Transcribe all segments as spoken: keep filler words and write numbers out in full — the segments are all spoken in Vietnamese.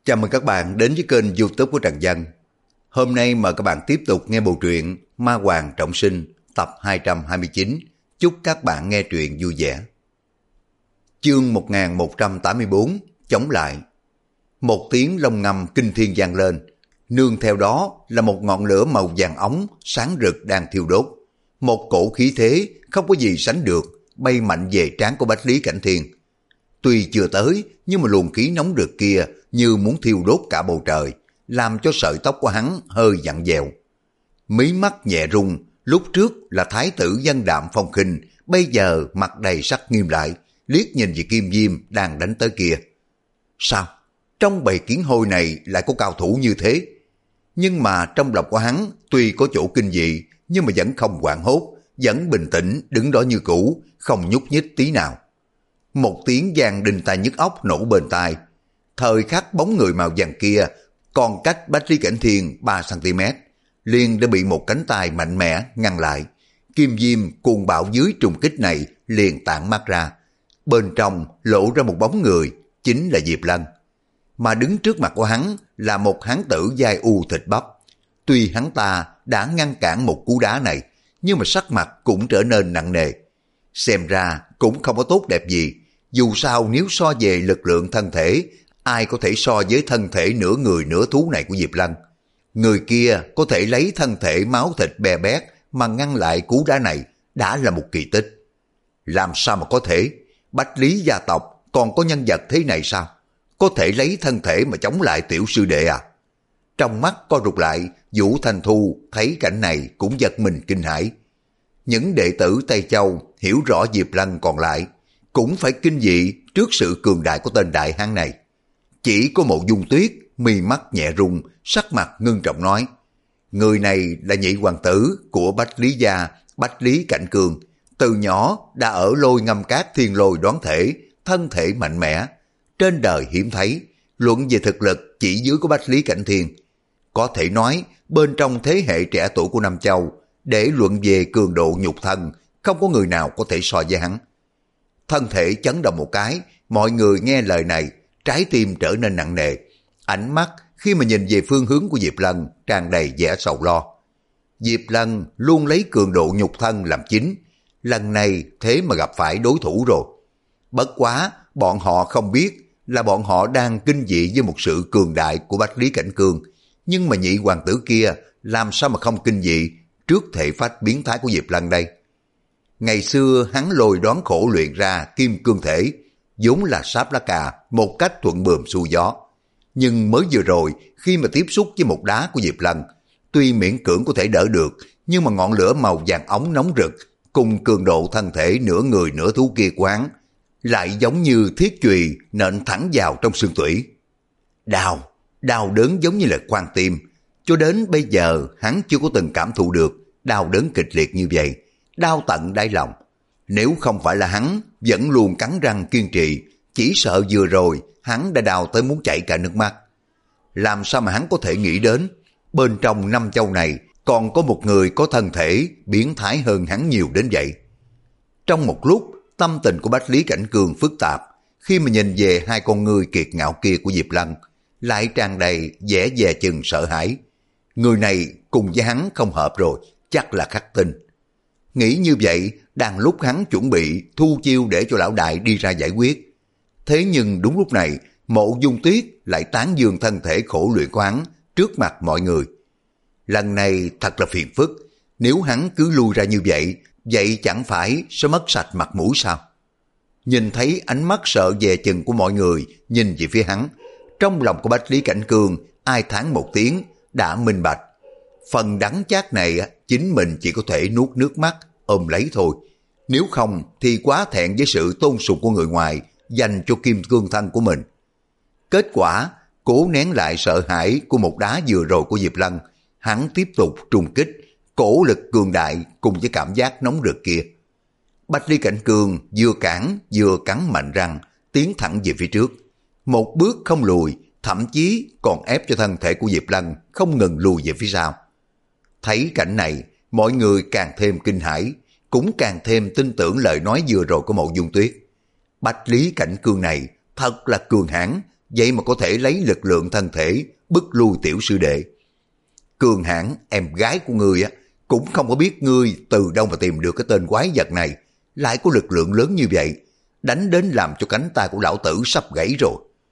Chào mừng các bạn đến với kênh YouTube của Trần Dân. Hôm nay mời các bạn tiếp tục nghe bộ truyện Ma Hoàng Trọng Sinh tập hai trăm hai mươi chín. Chúc các bạn nghe truyện vui vẻ. Chương một nghìn một trăm tám mươi tư, chống lại. Một tiếng long ngâm kinh thiên vang lên, nương theo đó là một ngọn lửa màu vàng óng sáng rực đang thiêu đốt. Một cổ khí thế không có gì sánh được bay mạnh về trán của Bách Lý Cảnh Thiên. Tuy chưa tới, nhưng mà luồng khí nóng rực kia như muốn thiêu đốt cả bầu trời, làm cho sợi tóc của hắn hơi vặn vẹo. Mí mắt nhẹ rung, lúc trước là thái tử văn đạm phong khinh, bây giờ mặt đầy sắc nghiêm lại, liếc nhìn về Kim Diêm đang đánh tới kia. Sao? Trong bầy kiến hôi này lại có cao thủ như thế? Nhưng mà trong lòng của hắn tuy có chỗ kinh dị, nhưng mà vẫn không hoảng hốt, vẫn bình tĩnh đứng đó như cũ, không nhúc nhích tí nào. Một tiếng vang đinh tai nhức óc nổ bên tai. Thời khắc bóng người màu vàng kia còn cách Bách Lý Cảnh Thiên ba xăng-ti-mét, liền đã bị một cánh tay mạnh mẽ ngăn lại. Kim Diêm cuồng bạo dưới trùng kích này liền tản mắt ra. Bên trong lộ ra một bóng người, chính là Diệp Lân. Mà đứng trước mặt của hắn là một hán tử dai u thịt bắp. Tuy hắn ta đã ngăn cản một cú đá này, nhưng mà sắc mặt cũng trở nên nặng nề. Xem ra cũng không có tốt đẹp gì. Dù sao nếu so về lực lượng thân thể, ai có thể so với thân thể nửa người nửa thú này của Diệp Lân. Người kia có thể lấy thân thể máu thịt bè bét mà ngăn lại cú đá này đã là một kỳ tích. Làm sao mà có thể? Bách Lý gia tộc còn có nhân vật thế này sao? Có thể lấy thân thể mà chống lại tiểu sư đệ à? Trong mắt co rụt lại, Vũ Thanh Thu thấy cảnh này cũng giật mình kinh hãi. Những đệ tử Tây Châu hiểu rõ Diệp Lân còn lại cũng phải kinh dị trước sự cường đại của tên đại hán này. Chỉ có Mộ Dung Tuyết mi mắt nhẹ rung, sắc mặt ngưng trọng nói: người này là nhị hoàng tử của Bách Lý gia, Bách Lý Cảnh Cường, từ nhỏ đã ở Lôi Ngâm Cát thiên lôi đoán thể, thân thể mạnh mẽ, trên đời hiếm thấy, luận về thực lực chỉ dưới của Bách Lý Cảnh Thiên. Có thể nói bên trong thế hệ trẻ tuổi của Nam Châu, để luận về cường độ nhục thân, không có người nào có thể so với hắn. Thân thể chấn động một cái, mọi người nghe lời này, trái tim trở nên nặng nề. Ánh mắt khi mà nhìn về phương hướng của Diệp Lân tràn đầy vẻ sầu lo. Diệp Lân luôn lấy cường độ nhục thân làm chính, lần này thế mà gặp phải đối thủ rồi. Bất quá bọn họ không biết là bọn họ đang kinh dị với một sự cường đại của Bách Lý Cảnh Cường, nhưng mà nhị hoàng tử kia làm sao mà không kinh dị trước thể phách biến thái của Diệp Lân đây. Ngày xưa hắn lôi đoán khổ luyện ra kim cương thể, vốn là sáp lá cà một cách thuận buồm xuôi gió. Nhưng mới vừa rồi khi mà tiếp xúc với một đá của Diệp Lân, tuy miễn cưỡng có thể đỡ được, nhưng mà ngọn lửa màu vàng óng nóng rực cùng cường độ thân thể nửa người nửa thú kia của hắn lại giống như thiết chùy nện thẳng vào trong xương tủy. Đau, đau đớn giống như là khoan tim. Cho đến bây giờ hắn chưa có từng cảm thụ được đau đớn kịch liệt như vậy, đau tận đáy lòng. Nếu không phải là hắn vẫn luôn cắn răng kiên trì, chỉ sợ vừa rồi hắn đã đau tới muốn chảy cả nước mắt. Làm sao mà hắn có thể nghĩ đến bên trong năm châu này còn có một người có thân thể biến thái hơn hắn nhiều đến vậy. Trong một lúc, tâm tình của Bách Lý Cảnh Cường phức tạp, khi mà nhìn về hai con ngươi kiệt ngạo kia của Diệp Lân, lại tràn đầy vẻ dè chừng sợ hãi. Người này cùng với hắn không hợp rồi, chắc là khắc tinh. Nghĩ như vậy, đang lúc hắn chuẩn bị thu chiêu để cho lão đại đi ra giải quyết. Thế nhưng đúng lúc này, Mộ Dung Tuyết lại tán dương thân thể khổ luyện của hắn trước mặt mọi người. Lần này thật là phiền phức, nếu hắn cứ lui ra như vậy, vậy chẳng phải sẽ mất sạch mặt mũi sao? Nhìn thấy ánh mắt sợ dè chừng của mọi người nhìn về phía hắn, trong lòng của Bách Lý Cảnh Cường ai thán một tiếng đã minh bạch. Phần đắng chát này chính mình chỉ có thể nuốt nước mắt ôm lấy thôi. Nếu không thì quá thẹn với sự tôn sùng của người ngoài dành cho kim cương thân của mình. Kết quả cố nén lại sợ hãi của một đá vừa rồi của Diệp Lân, hắn tiếp tục trùng kích, cổ lực cường đại cùng với cảm giác nóng rực kia. Bách Lý Cảnh Cường vừa cản vừa cắn mạnh răng, tiến thẳng về phía trước. Một bước không lùi, thậm chí còn ép cho thân thể của Diệp Lân không ngừng lùi về phía sau. Thấy cảnh này, mọi người càng thêm kinh hãi, cũng càng thêm tin tưởng lời nói vừa rồi của Mộ Dung Tuyết. Bách Lý Cảnh Cường này thật là cường hãn, vậy mà có thể lấy lực lượng thân thể bức lui tiểu sư đệ. Cường Hãn, em gái của ngươi á, cũng không có biết ngươi từ đâu mà tìm được cái tên quái vật này, lại có lực lượng lớn như vậy, đánh đến làm cho cánh tay của lão tử sắp gãy rồi.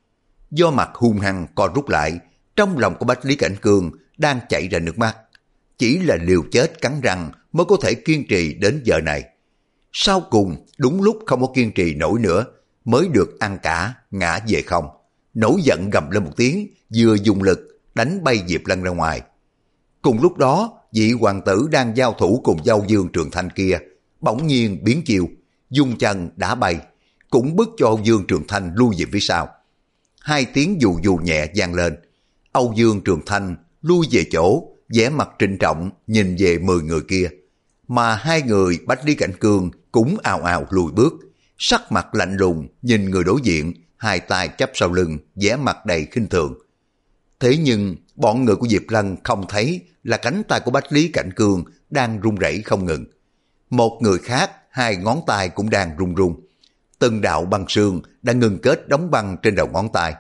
Do mặt hung hăng co rút lại, trong lòng của Bách Lý Cảnh Cương đang chảy ra nước mắt. Chỉ là liều chết cắn răng mới có thể kiên trì đến giờ này. Sau cùng, đúng lúc không có kiên trì nổi nữa, mới được ăn cả, ngã về không. Nổi giận gầm lên một tiếng, vừa dùng lực đánh bay Diệp Lân ra ngoài. Cùng lúc đó, vị hoàng tử đang giao thủ cùng Âu Dương Trường Thanh kia, bỗng nhiên biến chiêu, dùng chân đá bay, cũng bức cho Âu Dương Trường Thanh lui về phía sau. Hai tiếng dù dù nhẹ vang lên, Âu Dương Trường Thanh lui về chỗ, vẻ mặt trịnh trọng nhìn về mười người kia, mà hai người Bách Lý Cảnh Cương cũng ào ào lùi bước, sắc mặt lạnh lùng nhìn người đối diện, hai tay chắp sau lưng, vẻ mặt đầy khinh thường. Thế nhưng bọn người của Diệp Lân không thấy là cánh tay của Bách Lý Cảnh Cương đang run rẩy không ngừng. Một người khác, hai ngón tay cũng đang run run. Từng đạo băng sương đã ngừng kết đóng băng trên đầu ngón tay.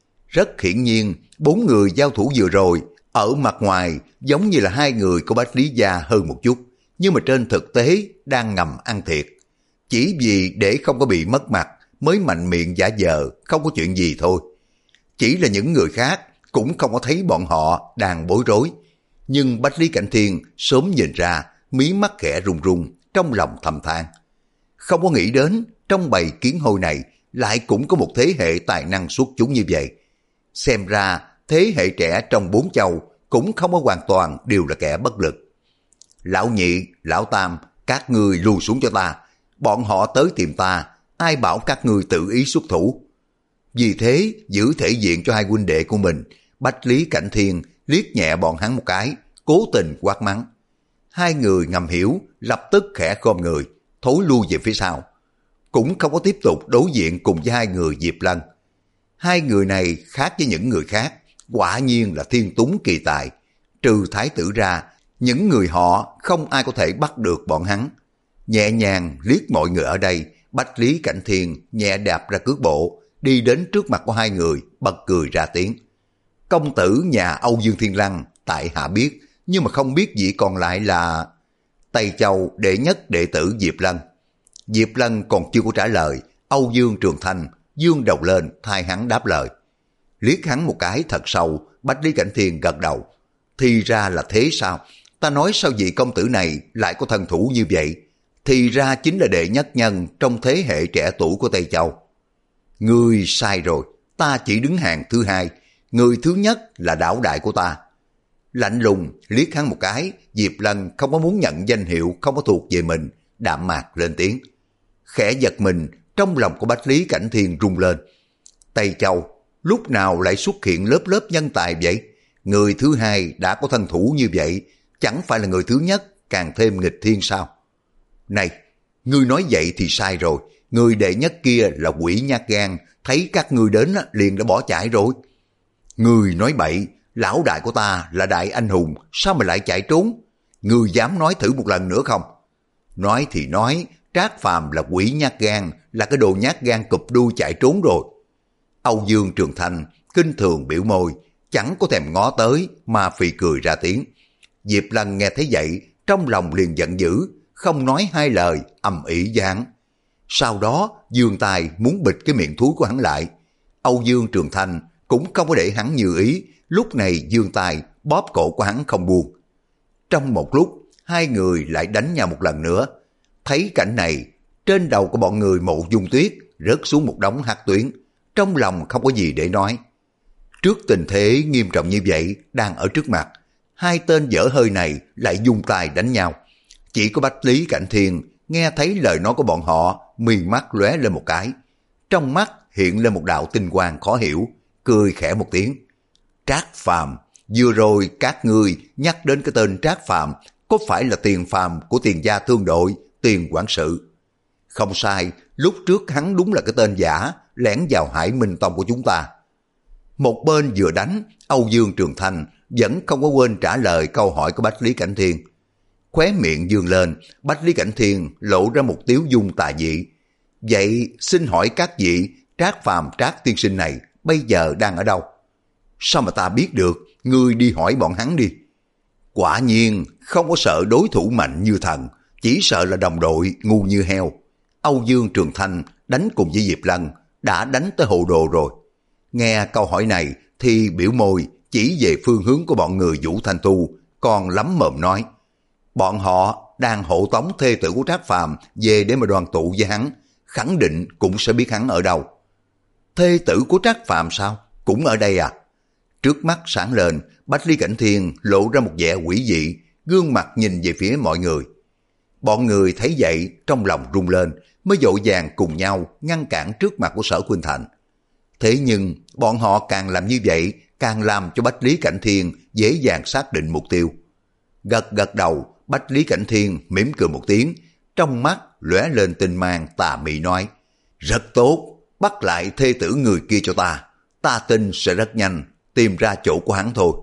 Rất hiển nhiên, bốn người giao thủ vừa rồi, ở mặt ngoài giống như là hai người của Bách Lý gia hơn một chút, nhưng mà trên thực tế đang ngầm ăn thiệt. Chỉ vì để không có bị mất mặt mới mạnh miệng giả vờ không có chuyện gì thôi. Chỉ là những người khác cũng không có thấy bọn họ đang bối rối. Nhưng Bách Lý Cảnh Thiên sớm nhìn ra, mí mắt khẽ run run, trong lòng thầm than. Không có nghĩ đến trong bầy kiến hôi này lại cũng có một thế hệ tài năng xuất chúng như vậy. Xem ra thế hệ trẻ trong bốn châu cũng không có hoàn toàn đều là kẻ bất lực. Lão nhị, lão tam, các ngươi lùi xuống cho ta. Bọn họ tới tìm ta, ai bảo các ngươi tự ý xuất thủ. Vì thế, giữ thể diện cho hai huynh đệ của mình, Bách Lý Cảnh Thiên liếc nhẹ bọn hắn một cái, cố tình quát mắng. Hai người ngầm hiểu, lập tức khẽ khom người, thối lui về phía sau. Cũng không có tiếp tục đối diện cùng với hai người Diệp Lân. Hai người này khác với những người khác, quả nhiên là thiên túng kỳ tài. Trừ thái tử ra, những người họ không ai có thể bắt được bọn hắn. Nhẹ nhàng liếc mọi người ở đây, Bách Lý Cảnh Thiên nhẹ đạp ra cước bộ, đi đến trước mặt của hai người, bật cười ra tiếng. Công tử nhà Âu Dương Thiên Lăng, tại hạ biết, nhưng mà không biết vị còn lại là Tây Châu đệ nhất đệ tử Diệp Lân. Diệp Lân còn chưa có trả lời, Âu Dương Trường Thanh dương đầu lên thay hắn đáp lời. Liếc hắn một cái thật sâu, Bách Lý Cảnh Thiên gật đầu. Thì ra là thế sao? Ta nói sao vị công tử này lại có thân thủ như vậy? Thì ra chính là đệ nhất nhân trong thế hệ trẻ tuổi của Tây Châu. Ngươi sai rồi, ta chỉ đứng hàng thứ hai, người thứ nhất là đảo đại của ta. Lạnh lùng liếc hắn một cái, Diệp Lân không có muốn nhận danh hiệu không có thuộc về mình, đạm mạc lên tiếng. Khẽ giật mình, trong lòng của Bách Lý Cảnh Thiên rung lên. Tây Châu, lúc nào lại xuất hiện lớp lớp nhân tài vậy? Người thứ hai đã có thân thủ như vậy, chẳng phải là người thứ nhất càng thêm nghịch thiên sao? Này, ngươi nói vậy thì sai rồi, người đệ nhất kia là quỷ nhát gan, thấy các ngươi đến liền đã bỏ chạy rồi. Ngươi nói bậy, lão đại của ta là đại anh hùng, sao mà lại chạy trốn? Ngươi dám nói thử một lần nữa không? Nói thì nói, Trác Phàm là quỷ nhát gan, là cái đồ nhát gan cụp đuôi chạy trốn rồi. Âu Dương Trường Thanh kinh thường biểu môi, chẳng có thèm ngó tới mà phì cười ra tiếng. Diệp Lân nghe thấy vậy, trong lòng liền giận dữ, không nói hai lời, ầm ĩ với hắn. Sau đó, giương tay muốn bịt cái miệng thúi của hắn lại. Âu Dương Trường Thanh cũng không có để hắn như ý, lúc này giương tay bóp cổ của hắn không buông. Trong một lúc, hai người lại đánh nhau một lần nữa. Thấy cảnh này, trên đầu của bọn người Mộ Dung Tuyết rớt xuống một đống hắc tuyến, trong lòng không có gì để nói. Trước tình thế nghiêm trọng như vậy đang ở trước mặt, hai tên dở hơi này lại dùng tay đánh nhau. Chỉ có Bách Lý Cảnh Thiên nghe thấy lời nói của bọn họ, mì mắt lóe lên một cái. Trong mắt hiện lên một đạo tinh quang khó hiểu, cười khẽ một tiếng. Trác Phàm, vừa rồi các ngươi nhắc đến cái tên Trác Phàm, có phải là Tiền Phàm của Tiền gia thương đội, Tiền quản sự? Không sai, lúc trước hắn đúng là cái tên giả, lẻn vào Hải Minh Tông của chúng ta. Một bên vừa đánh, Âu Dương Trường Thanh vẫn không có quên trả lời câu hỏi của Bách Lý Cảnh Thiên. Khóe miệng dương lên, Bách Lý Cảnh Thiên lộ ra một tiếu dung tà dị. Vậy xin hỏi các vị, Trác Phàm Trác tiên sinh này bây giờ đang ở đâu? Sao mà ta biết được, ngươi đi hỏi bọn hắn đi. Quả nhiên không có sợ đối thủ mạnh như thần, chỉ sợ là đồng đội ngu như heo. Âu Dương Trường Thanh đánh cùng với Diệp Lân đã đánh tới hồ đồ rồi. Nghe câu hỏi này thì biểu môi chỉ về phương hướng của bọn người Vũ Thanh Tu, còn lắm mồm nói. Bọn họ đang hộ tống thê tử của Trác Phàm về để mà đoàn tụ với hắn, khẳng định cũng sẽ biết hắn ở đâu. Thê tử của Trác Phàm sao? Cũng ở đây à? Trước mắt sáng lên, Bách Lý Cảnh Thiên lộ ra một vẻ quỷ dị, gương mặt nhìn về phía mọi người. Bọn người thấy vậy trong lòng rung lên, mới vội vàng cùng nhau ngăn cản trước mặt của Sở Khuynh Thành. Thế nhưng bọn họ càng làm như vậy, càng làm cho Bách Lý Cảnh Thiên dễ dàng xác định mục tiêu. Gật gật đầu, Bách Lý Cảnh Thiên mỉm cười một tiếng, trong mắt lóe lên tinh mang tà mị nói: rất tốt, bắt lại thê tử người kia cho ta, ta tin sẽ rất nhanh tìm ra chỗ của hắn thôi.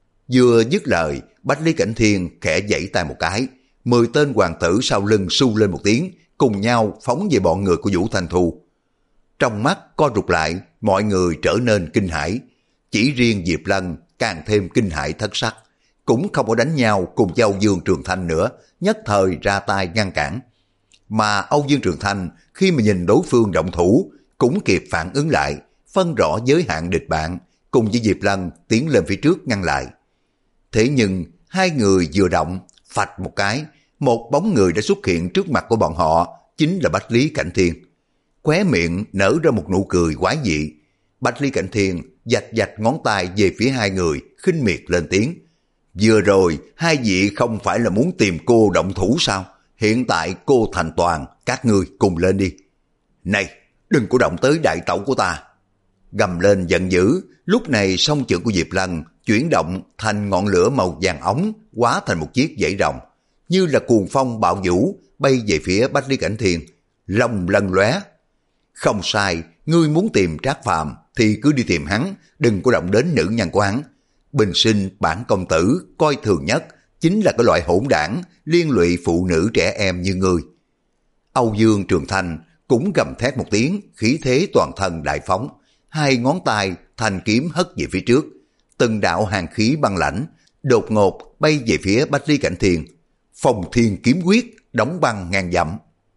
Vừa dứt lời, Bách Lý Cảnh Thiên khẽ giãy tay một cái, mười tên hoàng tử sau lưng su lên một tiếng, cùng nhau phóng về bọn người của Vũ Thanh Thu. Trong mắt co rụt lại, mọi người trở nên kinh hãi, chỉ riêng Diệp Lân càng thêm kinh hãi thất sắc, cũng không có đánh nhau cùng với Âu Dương Trường Thanh nữa, nhất thời ra tay ngăn cản. Mà Âu Dương Trường Thanh khi mà nhìn đối phương động thủ cũng kịp phản ứng lại, phân rõ giới hạn địch bạn, cùng với Diệp Lân tiến lên phía trước ngăn lại. Thế nhưng hai người vừa động, phạch một cái, một bóng người đã xuất hiện trước mặt của bọn họ, chính là Bách Lý Cảnh Thiên. Khóe miệng nở ra một nụ cười quái dị. Bách Lý Cảnh Thiên vạch vạch ngón tay về phía hai người, khinh miệt lên tiếng. Vừa rồi hai vị không phải là muốn tìm cô động thủ sao? Hiện tại cô thành toàn, các ngươi cùng lên đi. Này, đừng có động tới đại tẩu của ta. Gầm lên giận dữ, lúc này song chưởng của Diệp Lân chuyển động thành ngọn lửa màu vàng ống, hóa thành một chiếc dãy rồng, như là cuồng phong bạo vũ bay về phía Bách Lý Cảnh Thiên. Long lân lóe. Không sai, ngươi muốn tìm Trác Phàm thì cứ đi tìm hắn, đừng có động đến nữ nhân của hắn. Bình sinh bản công tử coi thường nhất chính là cái loại hỗn đảng liên lụy phụ nữ trẻ em như ngươi. Âu Dương Trường Thanh cũng gầm thét một tiếng, khí thế toàn thân đại phóng, hai ngón tay thành kiếm hất về phía trước, từng đạo hàn khí băng lãnh đột ngột bay về phía Bách Lý Cảnh Thiên. Phong thiên kiếm quyết đóng băng ngàn dặm.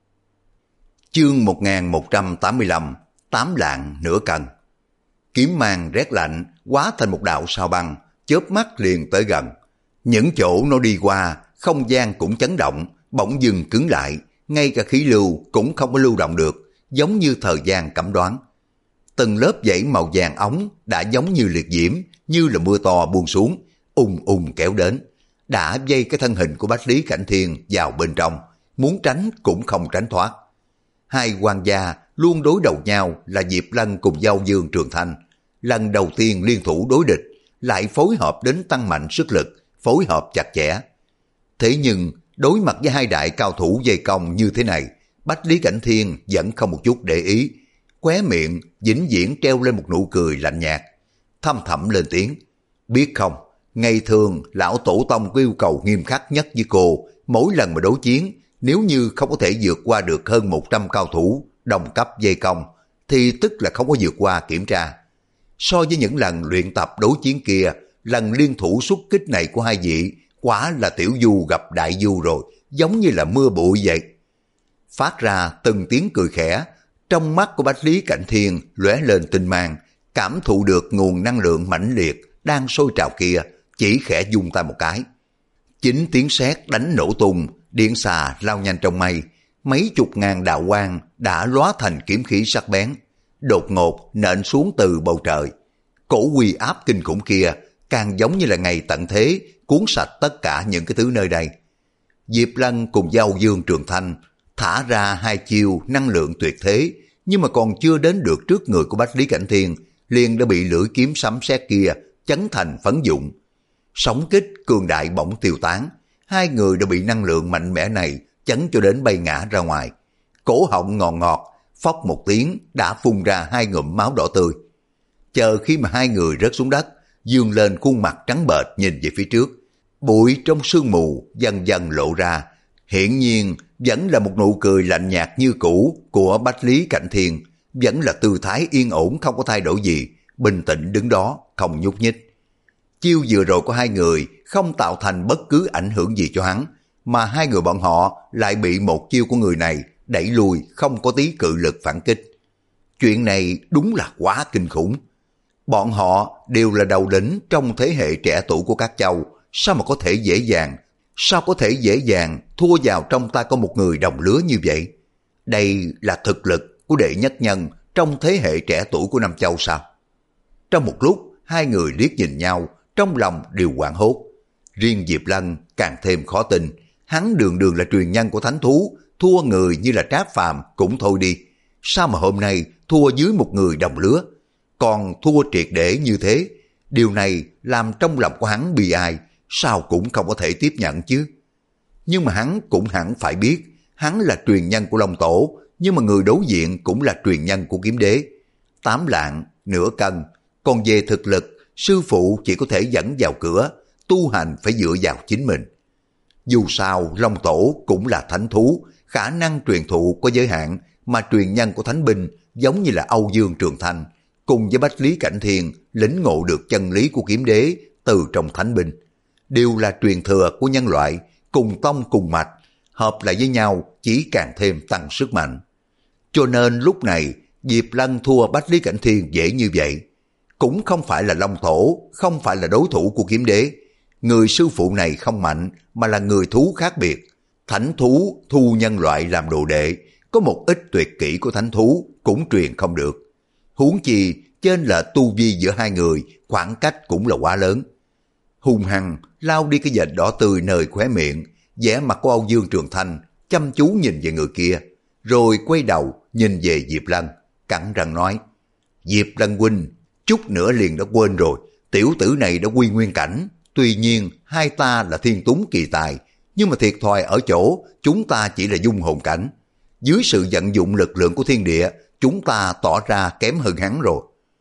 Chương một nghìn một trăm tám mươi lăm, tám lạng nửa cân. Kiếm mang rét lạnh hóa thành một đạo sao băng, chớp mắt liền tới gần. Những chỗ nó đi qua, không gian cũng chấn động, bỗng dừng cứng lại, ngay cả khí lưu cũng không có lưu động được, giống như thời gian cấm đoán. Từng lớp dãy màu vàng ống đã giống như liệt diễm, như là mưa to buông xuống, ùng ùng kéo đến, đã dây cái thân hình của Bách Lý Cảnh Thiên vào bên trong, muốn tránh cũng không tránh thoát. Hai hoàng gia luôn đối đầu nhau là Diệp Lân cùng Âu Dương Trường Thanh, lần đầu tiên liên thủ đối địch, lại phối hợp đến tăng mạnh sức lực, phối hợp chặt chẽ. Thế nhưng đối mặt với hai đại cao thủ dây công như thế này, Bách Lý Cảnh Thiên vẫn không một chút để ý, khóe miệng vĩnh viễn treo lên một nụ cười lạnh nhạt, thâm thẳm lên tiếng. Biết không, ngày thường lão tổ tông có yêu cầu nghiêm khắc nhất với cô, mỗi lần mà đối chiến, nếu như không có thể vượt qua được hơn một trăm cao thủ đồng cấp dây công, thì tức là không có vượt qua kiểm tra. So với những lần luyện tập đối chiến kia, lần liên thủ xuất kích này của hai vị, quả là tiểu du gặp đại du rồi, giống như là mưa bụi vậy. Phát ra từng tiếng cười khẽ, trong mắt của Bách Lý Cảnh Thiên lóe lên tinh mang, cảm thụ được nguồn năng lượng mãnh liệt đang sôi trào kia, chỉ khẽ dung tay một cái. Chính tiếng sét đánh nổ tung, điện xà lao nhanh trong mây, mấy chục ngàn đạo quang đã lóa thành kiếm khí sắc bén, đột ngột nện xuống từ bầu trời. Cổ uy áp kinh khủng kia càng giống như là ngày tận thế, cuốn sạch tất cả những cái thứ nơi đây. Diệp Lân cùng với Âu Dương Trường Thanh thả ra hai chiêu năng lượng tuyệt thế, nhưng mà còn chưa đến được trước người của Bách Lý Cảnh Thiên, liền đã bị lưỡi kiếm sấm sét kia chấn thành phấn dụng. Sóng kích cường đại bỗng tiêu tán, hai người đã bị năng lượng mạnh mẽ này chấn cho đến bay ngã ra ngoài. Cổ họng ngọt ngọt, phốc một tiếng đã phun ra hai ngụm máu đỏ tươi. Chờ khi mà hai người rớt xuống đất, dương lên khuôn mặt trắng bệch nhìn về phía trước, bụi trong sương mù dần dần lộ ra, hiển nhiên vẫn là một nụ cười lạnh nhạt như cũ của Bách Lý Cảnh Thiên, vẫn là tư thái yên ổn không có thay đổi gì, bình tĩnh đứng đó, không nhúc nhích. Chiêu vừa rồi của hai người không tạo thành bất cứ ảnh hưởng gì cho hắn, mà hai người bọn họ lại bị một chiêu của người này đẩy lùi, không có tí cự lực phản kích. Chuyện này đúng là quá kinh khủng. Bọn họ đều là đầu lĩnh trong thế hệ trẻ tuổi của các châu, sao mà có thể dễ dàng, sao có thể dễ dàng thua vào trong tay có một người đồng lứa như vậy? Đây là thực lực của đệ nhất nhân trong thế hệ trẻ tuổi của Nam Châu sao? Trong một lúc, hai người liếc nhìn nhau, trong lòng đều hoảng hốt. Riêng Diệp Lân càng thêm khó tin, hắn đường đường là truyền nhân của thánh thú, thua người như là Trác Phàm cũng thôi đi. Sao mà hôm nay thua dưới một người đồng lứa, còn thua triệt để như thế? Điều này làm trong lòng của hắn bi ai, sao cũng không có thể tiếp nhận chứ. Nhưng mà hắn cũng hẳn phải biết, hắn là truyền nhân của Long Tổ, nhưng mà người đối diện cũng là truyền nhân của Kiếm Đế. Tám lạng, nửa cân, còn về thực lực, sư phụ chỉ có thể dẫn vào cửa, tu hành phải dựa vào chính mình. Dù sao, Long Tổ cũng là thánh thú, khả năng truyền thụ có giới hạn, mà truyền nhân của thánh binh giống như là Âu Dương Trường Thanh, cùng với Bách Lý Cảnh Thiên lĩnh ngộ được chân lý của Kiếm Đế từ trong thánh binh. Đều là truyền thừa của nhân loại, cùng tông cùng mạch, hợp lại với nhau chỉ càng thêm tăng sức mạnh. Cho nên lúc này, Diệp Lân thua Bách Lý Cảnh Thiên dễ như vậy. Cũng không phải là Long Thổ, không phải là đối thủ của Kiếm Đế. Người sư phụ này không mạnh, mà là người thú khác biệt. Thánh thú thu nhân loại làm đồ đệ, có một ít tuyệt kỹ của thánh thú cũng truyền không được. Huống chi, trên là tu vi giữa hai người, khoảng cách cũng là quá lớn. Hung hăng lao đi cái vệt đỏ tươi nơi khóe miệng, vẻ mặt của Âu Dương Trường Thanh chăm chú nhìn về người kia, rồi quay đầu nhìn về Diệp Lân, cắn răng nói: Diệp Lân huynh, chút nữa liền đã quên rồi, tiểu tử này đã quy nguyên cảnh. Tuy nhiên hai ta là thiên túng kỳ tài, nhưng mà thiệt thòi ở chỗ chúng ta chỉ là dung hồn cảnh. Dưới sự vận dụng lực lượng của thiên địa, chúng ta tỏ ra kém hơn hắn rồi.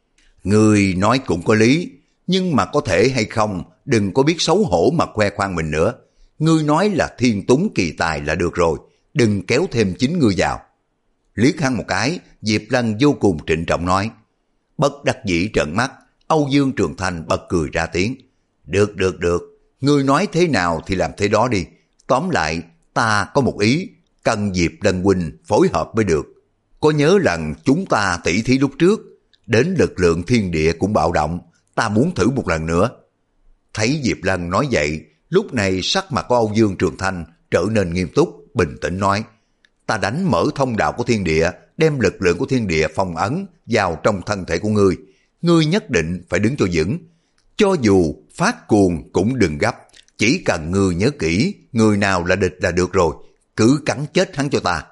Người nói cũng có lý, nhưng mà có thể hay không, đừng có biết xấu hổ mà khoe khoang mình nữa. Ngươi nói là thiên túng kỳ tài là được rồi, đừng kéo thêm chính ngươi vào. Liếc hắn một cái, Diệp Lân vô cùng trịnh trọng nói. Bất đắc dĩ trợn mắt, Âu Dương Trường Thanh bật cười ra tiếng. Được được được, ngươi nói thế nào thì làm thế đó đi. Tóm lại, ta có một ý, cần Diệp Lân huynh phối hợp mới được. Có nhớ lần chúng ta tỷ thí lúc trước, đến lực lượng thiên địa cũng bạo động, ta muốn thử một lần nữa. Thấy Diệp Lân nói vậy, lúc này sắc mặt của Âu Dương Trường Thanh trở nên nghiêm túc, bình tĩnh nói. Ta đánh mở thông đạo của thiên địa, đem lực lượng của thiên địa phong ấn vào trong thân thể của ngươi. Ngươi nhất định phải đứng cho vững. Cho dù phát cuồng cũng đừng gấp, chỉ cần ngươi nhớ kỹ, người nào là địch là được rồi, cứ cắn chết hắn cho ta.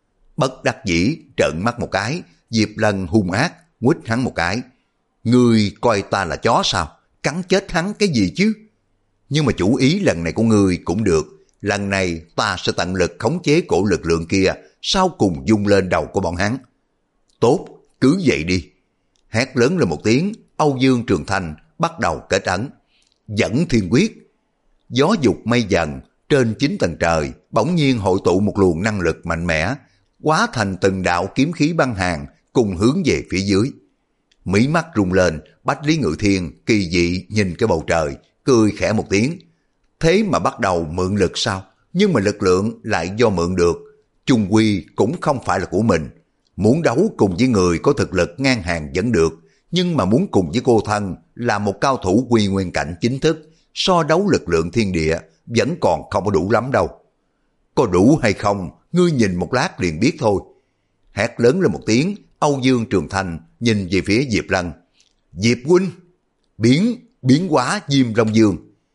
Bất đắc dĩ trợn mắt một cái, Diệp Lân hung ác nguýt hắn một cái. Ngươi coi ta là chó sao? Cắn chết hắn cái gì chứ? Nhưng mà chủ ý lần này của ngươi cũng được. Lần này ta sẽ tận lực khống chế cổ lực lượng kia, sau cùng dung lên đầu của bọn hắn. Tốt, cứ vậy đi. Hét lớn lên một tiếng, Âu Dương Trường Thanh bắt đầu kết ấn. Dẫn thiên quyết. Gió dục mây dần, trên chín tầng trời bỗng nhiên hội tụ một luồng năng lực mạnh mẽ, hóa thành từng đạo kiếm khí băng hàng cùng hướng về phía dưới. Mí mắt rung lên, Bách Lý Ngự Thiên kỳ dị nhìn cái bầu trời, cười khẽ một tiếng. Thế mà bắt đầu mượn lực sao? Nhưng mà lực lượng lại do mượn được, chung quy cũng không phải là của mình. Muốn đấu cùng với người có thực lực ngang hàng vẫn được, nhưng mà muốn cùng với cô thân là một cao thủ quy nguyên cảnh chính thức, so đấu lực lượng thiên địa vẫn còn không có đủ lắm đâu. Có đủ hay không, ngươi nhìn một lát liền biết thôi. Hét lớn lên một tiếng, Âu Dương Trường Thanh nhìn về phía Diệp Lân. Diệp huynh, biến, biến hóa Diêm Long Dương.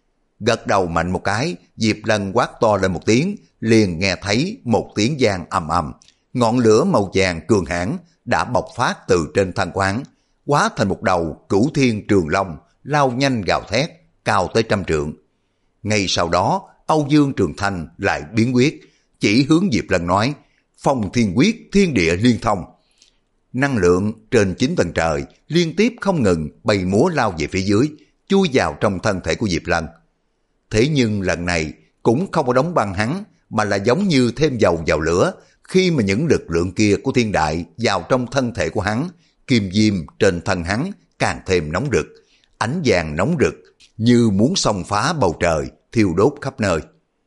Gật đầu mạnh một cái, Diệp Lân quát to lên một tiếng, liền nghe thấy một tiếng vang ầm ầm. Ngọn lửa màu vàng cường hãn đã bộc phát từ trên thân quán, hóa thành một đầu cửu thiên trường long, lao nhanh gào thét, cao tới trăm trượng. Ngay sau đó, Âu Dương Trường Thanh lại biến quyết, chỉ hướng Diệp Lân nói, phong thiên quyết thiên địa liên thông. Năng lượng trên chín tầng trời liên tiếp không ngừng bay múa lao về phía dưới, chui vào trong thân thể của Diệp Lân. Thế nhưng lần này cũng không có đóng băng hắn, mà là giống như thêm dầu vào lửa. Khi mà những lực lượng kia của thiên đại vào trong thân thể của hắn, kim diêm trên thân hắn càng thêm nóng rực, ánh vàng nóng rực như muốn xông phá bầu trời, thiêu đốt khắp nơi.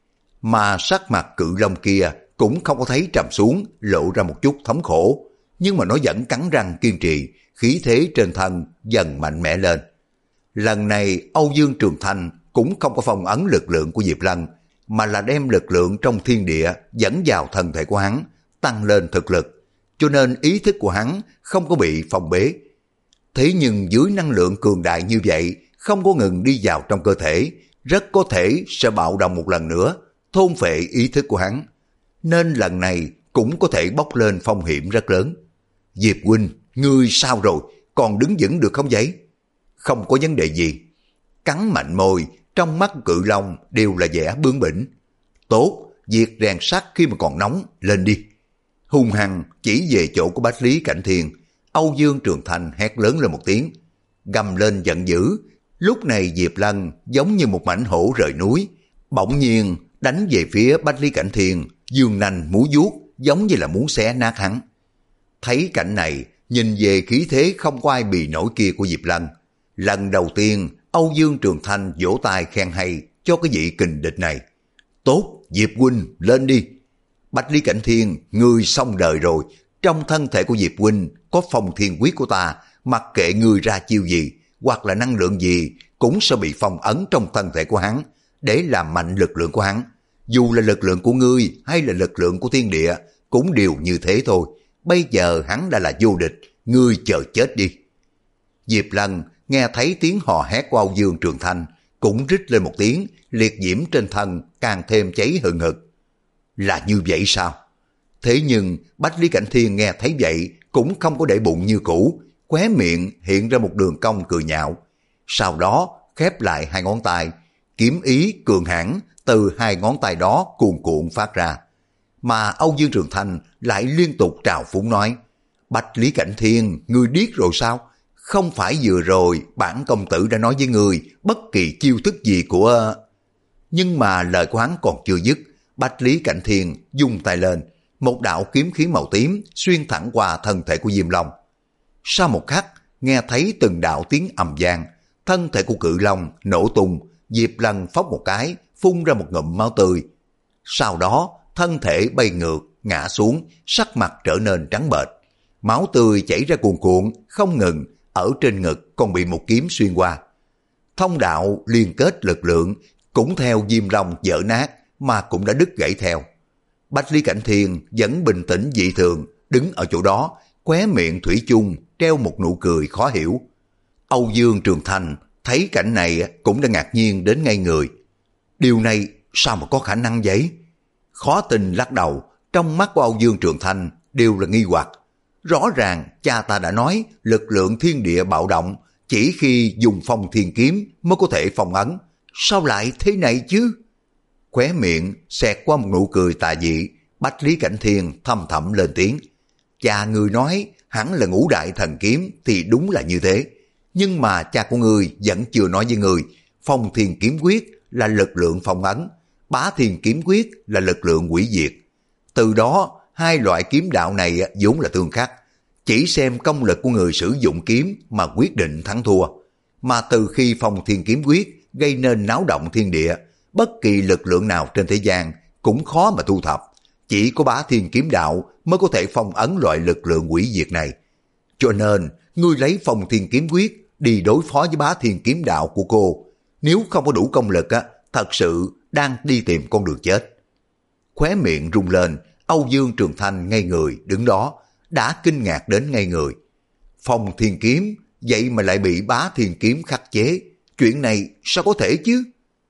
Mà sắc mặt cự long kia cũng không có thấy trầm xuống, lộ ra một chút thống khổ, nhưng mà nó vẫn cắn răng kiên trì, khí thế trên thân dần mạnh mẽ lên. Lần này Âu Dương Trường Thanh cũng không có phong ấn lực lượng của Diệp Lân, mà là đem lực lượng trong thiên địa dẫn vào thân thể của hắn, tăng lên thực lực, cho nên ý thức của hắn không có bị phong bế. Thế nhưng dưới năng lượng cường đại như vậy, không có ngừng đi vào trong cơ thể, rất có thể sẽ bạo động một lần nữa, thôn phệ ý thức của hắn. Nên lần này cũng có thể bốc lên phong hiểm rất lớn. Diệp huynh, ngươi sao rồi, còn đứng vững được không vậy? Không có vấn đề gì. Cắn mạnh môi, trong mắt cự long đều là vẻ bướng bỉnh. Tốt, việc rèn sắt khi mà còn nóng, lên đi. Hung hăng chỉ về chỗ của Bách Lý Cảnh Thiên, Âu Dương Trường Thanh hét lớn lên một tiếng, gầm lên giận dữ. Lúc này Diệp Lân giống như một mảnh hổ rời núi, bỗng nhiên đánh về phía Bách Lý Cảnh Thiên, dương nanh múa vuốt giống như là muốn xé nát hắn. Thấy cảnh này, nhìn về khí thế không có ai bì nổi kia của Diệp Lân, lần đầu tiên Âu Dương Trường Thanh vỗ tay khen hay cho cái vị kình địch này. Tốt, Diệp huynh, lên đi. Bách Lý Cảnh Thiên, ngươi xong đời rồi. Trong thân thể của Diệp huynh có phong thiên quyết của ta, mặc kệ ngươi ra chiêu gì hoặc là năng lượng gì cũng sẽ bị phong ấn trong thân thể của hắn, để làm mạnh lực lượng của hắn. Dù là lực lượng của ngươi hay là lực lượng của thiên địa cũng đều như thế thôi. Bây giờ hắn đã là vô địch, ngươi chờ chết đi. Diệp Lân nghe thấy tiếng hò hét của Âu Dương Trường Thanh, cũng rít lên một tiếng, liệt diễm trên thân càng thêm cháy hừng hực. Là như vậy sao? Thế nhưng Bách Lý Cảnh Thiên nghe thấy vậy cũng không có để bụng như cũ, khóe miệng hiện ra một đường cong cười nhạo. Sau đó khép lại hai ngón tay, kiếm ý cường hãn từ hai ngón tay đó cuồn cuộn phát ra. Mà Âu Dương Trường Thanh lại liên tục trào phúng nói, Bách Lý Cảnh Thiên, ngươi điếc rồi sao? Không phải vừa rồi bản công tử đã nói với ngươi bất kỳ chiêu thức gì của... Nhưng mà lời của hắn còn chưa dứt, Bách Lý Cảnh Thiên dung tay lên, một đạo kiếm khí màu tím xuyên thẳng qua thân thể của Diêm Long. Sau một khắc, nghe thấy từng đạo tiếng ầm vang, thân thể của cự long nổ tung, Diệp Lân phốc một cái, phun ra một ngụm máu tươi. Sau đó, thân thể bay ngược, ngã xuống, sắc mặt trở nên trắng bệch. Máu tươi chảy ra cuồn cuộn, không ngừng, ở trên ngực còn bị một kiếm xuyên qua. Thông đạo liên kết lực lượng cũng theo Diêm Long vỡ nát mà cũng đã đứt gãy theo. Bách Lý Cảnh Thiên vẫn bình tĩnh dị thường, đứng ở chỗ đó, khóe miệng thủy chung treo một nụ cười khó hiểu. Âu Dương Trường Thanh thấy cảnh này cũng đã ngạc nhiên đến ngây người. Điều này sao mà có khả năng vậy? Khó tin lắc đầu, trong mắt của Âu Dương Trường Thanh đều là nghi hoặc. Rõ ràng cha ta đã nói lực lượng thiên địa bạo động, chỉ khi dùng phong thiên kiếm mới có thể phong ấn. Sao lại thế này chứ? Khóe miệng xẹt qua một nụ cười tà dị, Bách Lý Cảnh Thiên thầm thầm lên tiếng. Cha ngươi nói hắn là ngũ đại thần kiếm thì đúng là như thế. Nhưng mà cha của ngươi vẫn chưa nói với ngươi, phong thiên kiếm quyết là lực lượng phong ấn, bá thiên kiếm quyết là lực lượng hủy diệt. Từ đó, hai loại kiếm đạo này vốn là tương khắc, chỉ xem công lực của người sử dụng kiếm mà quyết định thắng thua. Mà từ khi phong thiên kiếm quyết gây nên náo động thiên địa, bất kỳ lực lượng nào trên thế gian cũng khó mà thu thập. Chỉ có bá thiên kiếm đạo mới có thể phong ấn loại lực lượng hủy diệt này. Cho nên, ngươi lấy phong thiên kiếm quyết đi đối phó với bá thiên kiếm đạo của cô. Nếu không có đủ công lực, á, thật sự đang đi tìm con đường chết. Khóe miệng rung lên, Âu Dương Trường Thanh ngây người đứng đó, đã kinh ngạc đến ngây người. Phong thiên kiếm, vậy mà lại bị bá thiên kiếm khắc chế. Chuyện này sao có thể chứ?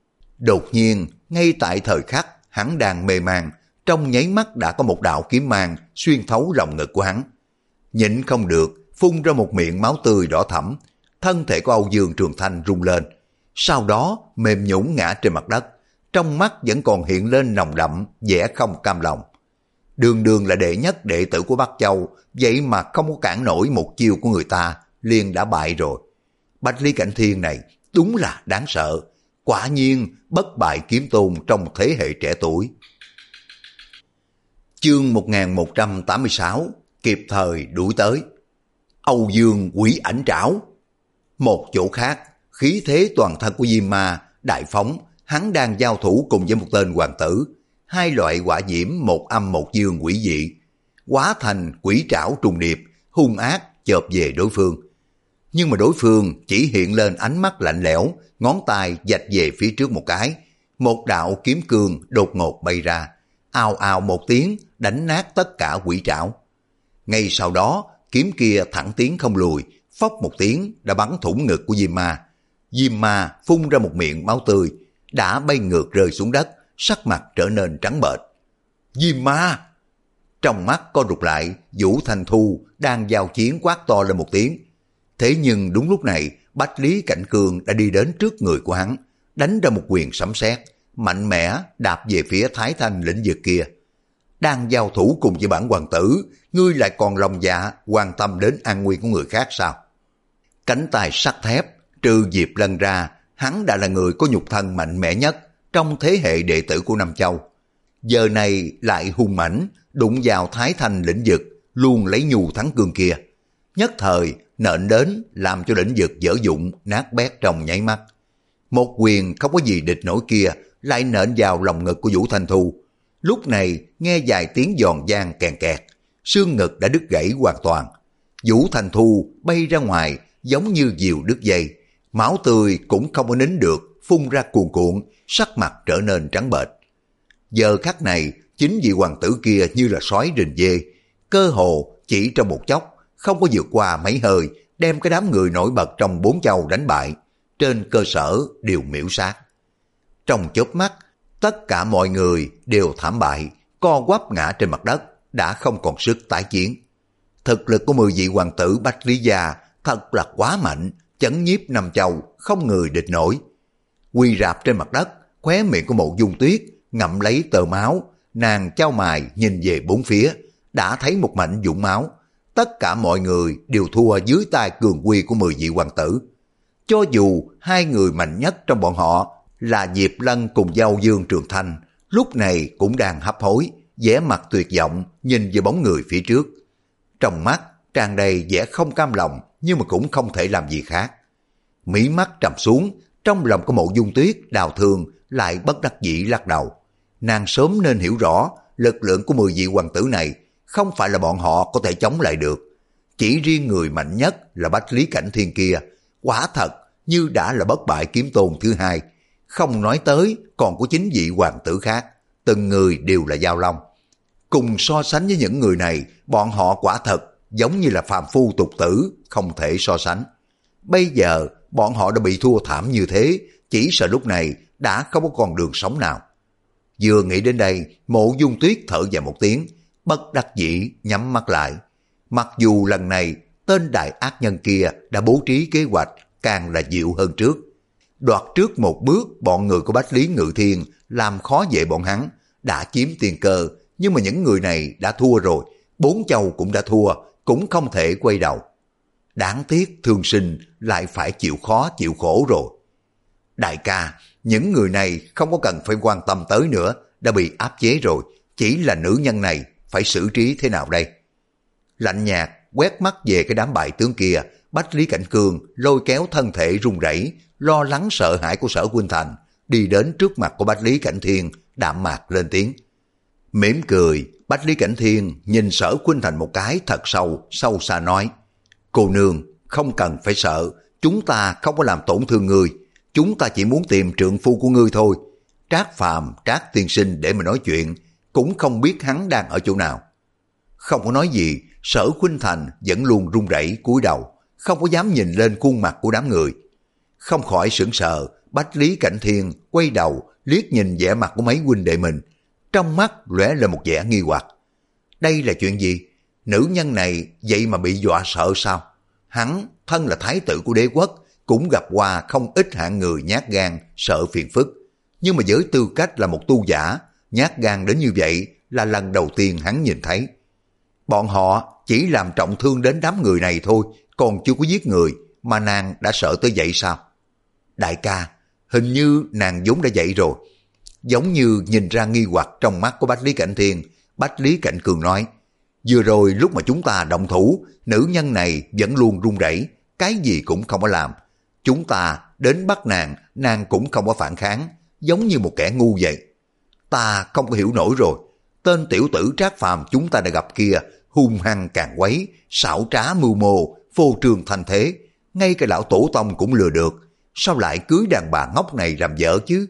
Đột nhiên, ngay tại thời khắc hắn đang mê man, trong nháy mắt đã có một đạo kiếm mang xuyên thấu lòng ngực của hắn. Nhịn không được, phun ra một miệng máu tươi đỏ thẫm, thân thể của Âu Dương Trường Thanh rung lên. Sau đó mềm nhũn ngã trên mặt đất, trong mắt vẫn còn hiện lên nồng đậm vẻ không cam lòng. Đường đường là đệ nhất đệ tử của Bắc Châu, vậy mà không có cản nổi một chiêu của người ta, liền đã bại rồi. Bách Lý Cảnh Thiên này đúng là đáng sợ, quả nhiên bất bại kiếm tôn trong thế hệ trẻ tuổi. Chương một nghìn một trăm tám mươi sáu, kịp thời đuổi tới. Âu Dương Quỷ Ảnh Trảo. Một chỗ khác, khí thế toàn thân của Diêm Ma đại phóng, hắn đang giao thủ cùng với một tên hoàng tử. Hai loại hỏa diễm một âm một dương quỷ dị, hóa thành quỷ trảo trùng điệp, hung ác chộp về đối phương. Nhưng mà đối phương chỉ hiện lên ánh mắt lạnh lẽo, ngón tay vạch về phía trước một cái. Một đạo kiếm cương đột ngột bay ra, ào ào một tiếng đánh nát tất cả quỷ trảo. Ngay sau đó, kiếm kia thẳng tiến không lùi, phốc một tiếng đã bắn thủng ngực của Diêm Ma. Diêm Ma phun ra một miệng máu tươi, đã bay ngược rơi xuống đất, sắc mặt trở nên trắng bệch. Diêm Ma! Trong mắt co rụt lại, Vũ Thanh Thu đang giao chiến quát to lên một tiếng. Thế nhưng đúng lúc này, Bách Lý Cảnh Cương đã đi đến trước người của hắn, đánh ra một quyền sấm sét, mạnh mẽ đạp về phía Thái Thanh lĩnh vực kia. Đang giao thủ cùng với bản hoàng tử, ngươi lại còn lòng dạ quan tâm đến an nguy của người khác sao? Cánh tay sắt thép, trừ Diệp Lân ra, hắn đã là người có nhục thân mạnh mẽ nhất trong thế hệ đệ tử của Nam Châu. Giờ này lại hung mãnh, đụng vào Thái Thanh lĩnh vực, luôn lấy nhu thắng cương kia. Nhất thời nện đến làm cho lĩnh vực dở dụng, nát bét trong nháy mắt. Một quyền không có gì địch nổi kia lại nện vào lòng ngực của Vũ Thanh Thu. Lúc này nghe vài tiếng giòn vang kèn kẹt, xương ngực đã đứt gãy hoàn toàn. Vũ Thanh Thu bay ra ngoài giống như diều đứt dây, máu tươi cũng không có nín được, phun ra cuồn cuộn, sắc mặt trở nên trắng bệch. Giờ khắc này, chính vị hoàng tử kia như là sói rình dê, cơ hồ chỉ trong một chốc, không có vượt qua mấy hơi, đem cái đám người nổi bật trong bốn châu đánh bại, trên cơ sở đều miễu sát. Trong chớp mắt, tất cả mọi người đều thảm bại, co quắp ngã trên mặt đất, đã không còn sức tái chiến. Thực lực của mười vị hoàng tử Bách Lý Gia thật là quá mạnh, chấn nhiếp Nam Châu, không người địch nổi. Quỳ rạp trên mặt đất, khóe miệng của Mộ Dung Tuyết ngậm lấy tờ máu, nàng chau mày nhìn về bốn phía, đã thấy một mảnh vũng máu. Tất cả mọi người đều thua dưới tay cường quy của mười vị hoàng tử. Cho dù hai người mạnh nhất trong bọn họ là Diệp Lân cùng Giao Dương Trường Thanh, lúc này cũng đang hấp hối, vẻ mặt tuyệt vọng nhìn về bóng người phía trước. Trong mắt tràn đầy vẻ không cam lòng, nhưng mà cũng không thể làm gì khác. Mí mắt trầm xuống, trong lòng của Mộ Dung Tuyết đào thương lại bất đắc dĩ lắc đầu. Nàng sớm nên hiểu rõ lực lượng của mười vị hoàng tử này không phải là bọn họ có thể chống lại được. Chỉ riêng người mạnh nhất là Bách Lý Cảnh Thiên kia, quả thật như đã là bất bại kiếm tôn thứ hai. Không nói tới còn có chính vị hoàng tử khác, từng người đều là giao long. Cùng so sánh với những người này, bọn họ quả thật giống như là phàm phu tục tử, không thể so sánh. Bây giờ bọn họ đã bị thua thảm như thế, chỉ sợ lúc này đã không có còn đường sống nào. Vừa nghĩ đến đây, Mộ Dung Tuyết thở dài một tiếng, bất đắc dĩ nhắm mắt lại. Mặc dù lần này tên đại ác nhân kia đã bố trí kế hoạch càng là dịu hơn trước. Đoạt trước một bước bọn người của Bách Lý Ngự Thiên làm khó dễ bọn hắn, đã chiếm tiền cơ, nhưng mà những người này đã thua rồi, bốn châu cũng đã thua, cũng không thể quay đầu. Đáng tiếc thương sinh lại phải chịu khó chịu khổ rồi. Đại ca, những người này không có cần phải quan tâm tới nữa, đã bị áp chế rồi, chỉ là nữ nhân này phải xử trí thế nào đây? Lạnh nhạt quét mắt về cái đám bại tướng kia, Bách Lý Cảnh Cương lôi kéo thân thể run rẩy, lo lắng sợ hãi của Sở Khuynh Thành, đi đến trước mặt của Bách Lý Cảnh Thiên, đạm mạc lên tiếng. Mỉm cười, Bách Lý Cảnh Thiên nhìn Sở Khuynh Thành một cái thật sâu, sâu xa nói: Cô nương, không cần phải sợ, chúng ta không có làm tổn thương ngươi, chúng ta chỉ muốn tìm trượng phu của ngươi thôi. Trác Phàm, Trác tiên sinh để mà nói chuyện, cũng không biết hắn đang ở chỗ nào. Không có nói gì, Sở Khuynh Thành vẫn luôn run rẩy cúi đầu, không có dám nhìn lên khuôn mặt của đám người. Không khỏi sững sờ, Bách Lý Cảnh Thiên quay đầu liếc nhìn vẻ mặt của mấy huynh đệ mình, trong mắt lóe lên một vẻ nghi hoặc. Đây là chuyện gì? Nữ nhân này vậy mà bị dọa sợ sao? Hắn thân là thái tử của đế quốc, cũng gặp qua không ít hạng người nhát gan sợ phiền phức, nhưng mà với tư cách là một tu giả, nhát gan đến như vậy là lần đầu tiên hắn nhìn thấy. Bọn họ chỉ làm trọng thương đến đám người này thôi, còn chưa có giết người, mà nàng đã sợ tới vậy sao? Đại ca, hình như nàng vốn đã vậy rồi. Giống như nhìn ra nghi hoặc trong mắt của Bách Lý Cảnh Thiên, Bách Lý Cảnh Cường nói: vừa rồi lúc mà chúng ta động thủ, nữ nhân này vẫn luôn run rẩy, cái gì cũng không có làm. Chúng ta đến bắt nàng, nàng cũng không có phản kháng, giống như một kẻ ngu vậy. Ta không có hiểu nổi rồi, tên tiểu tử Trác Phàm chúng ta đã gặp kia, hung hăng càng quấy, xảo trá mưu mô, phô trương thanh thế, ngay cả lão tổ tông cũng lừa được, sao lại cưới đàn bà ngốc này làm vợ chứ?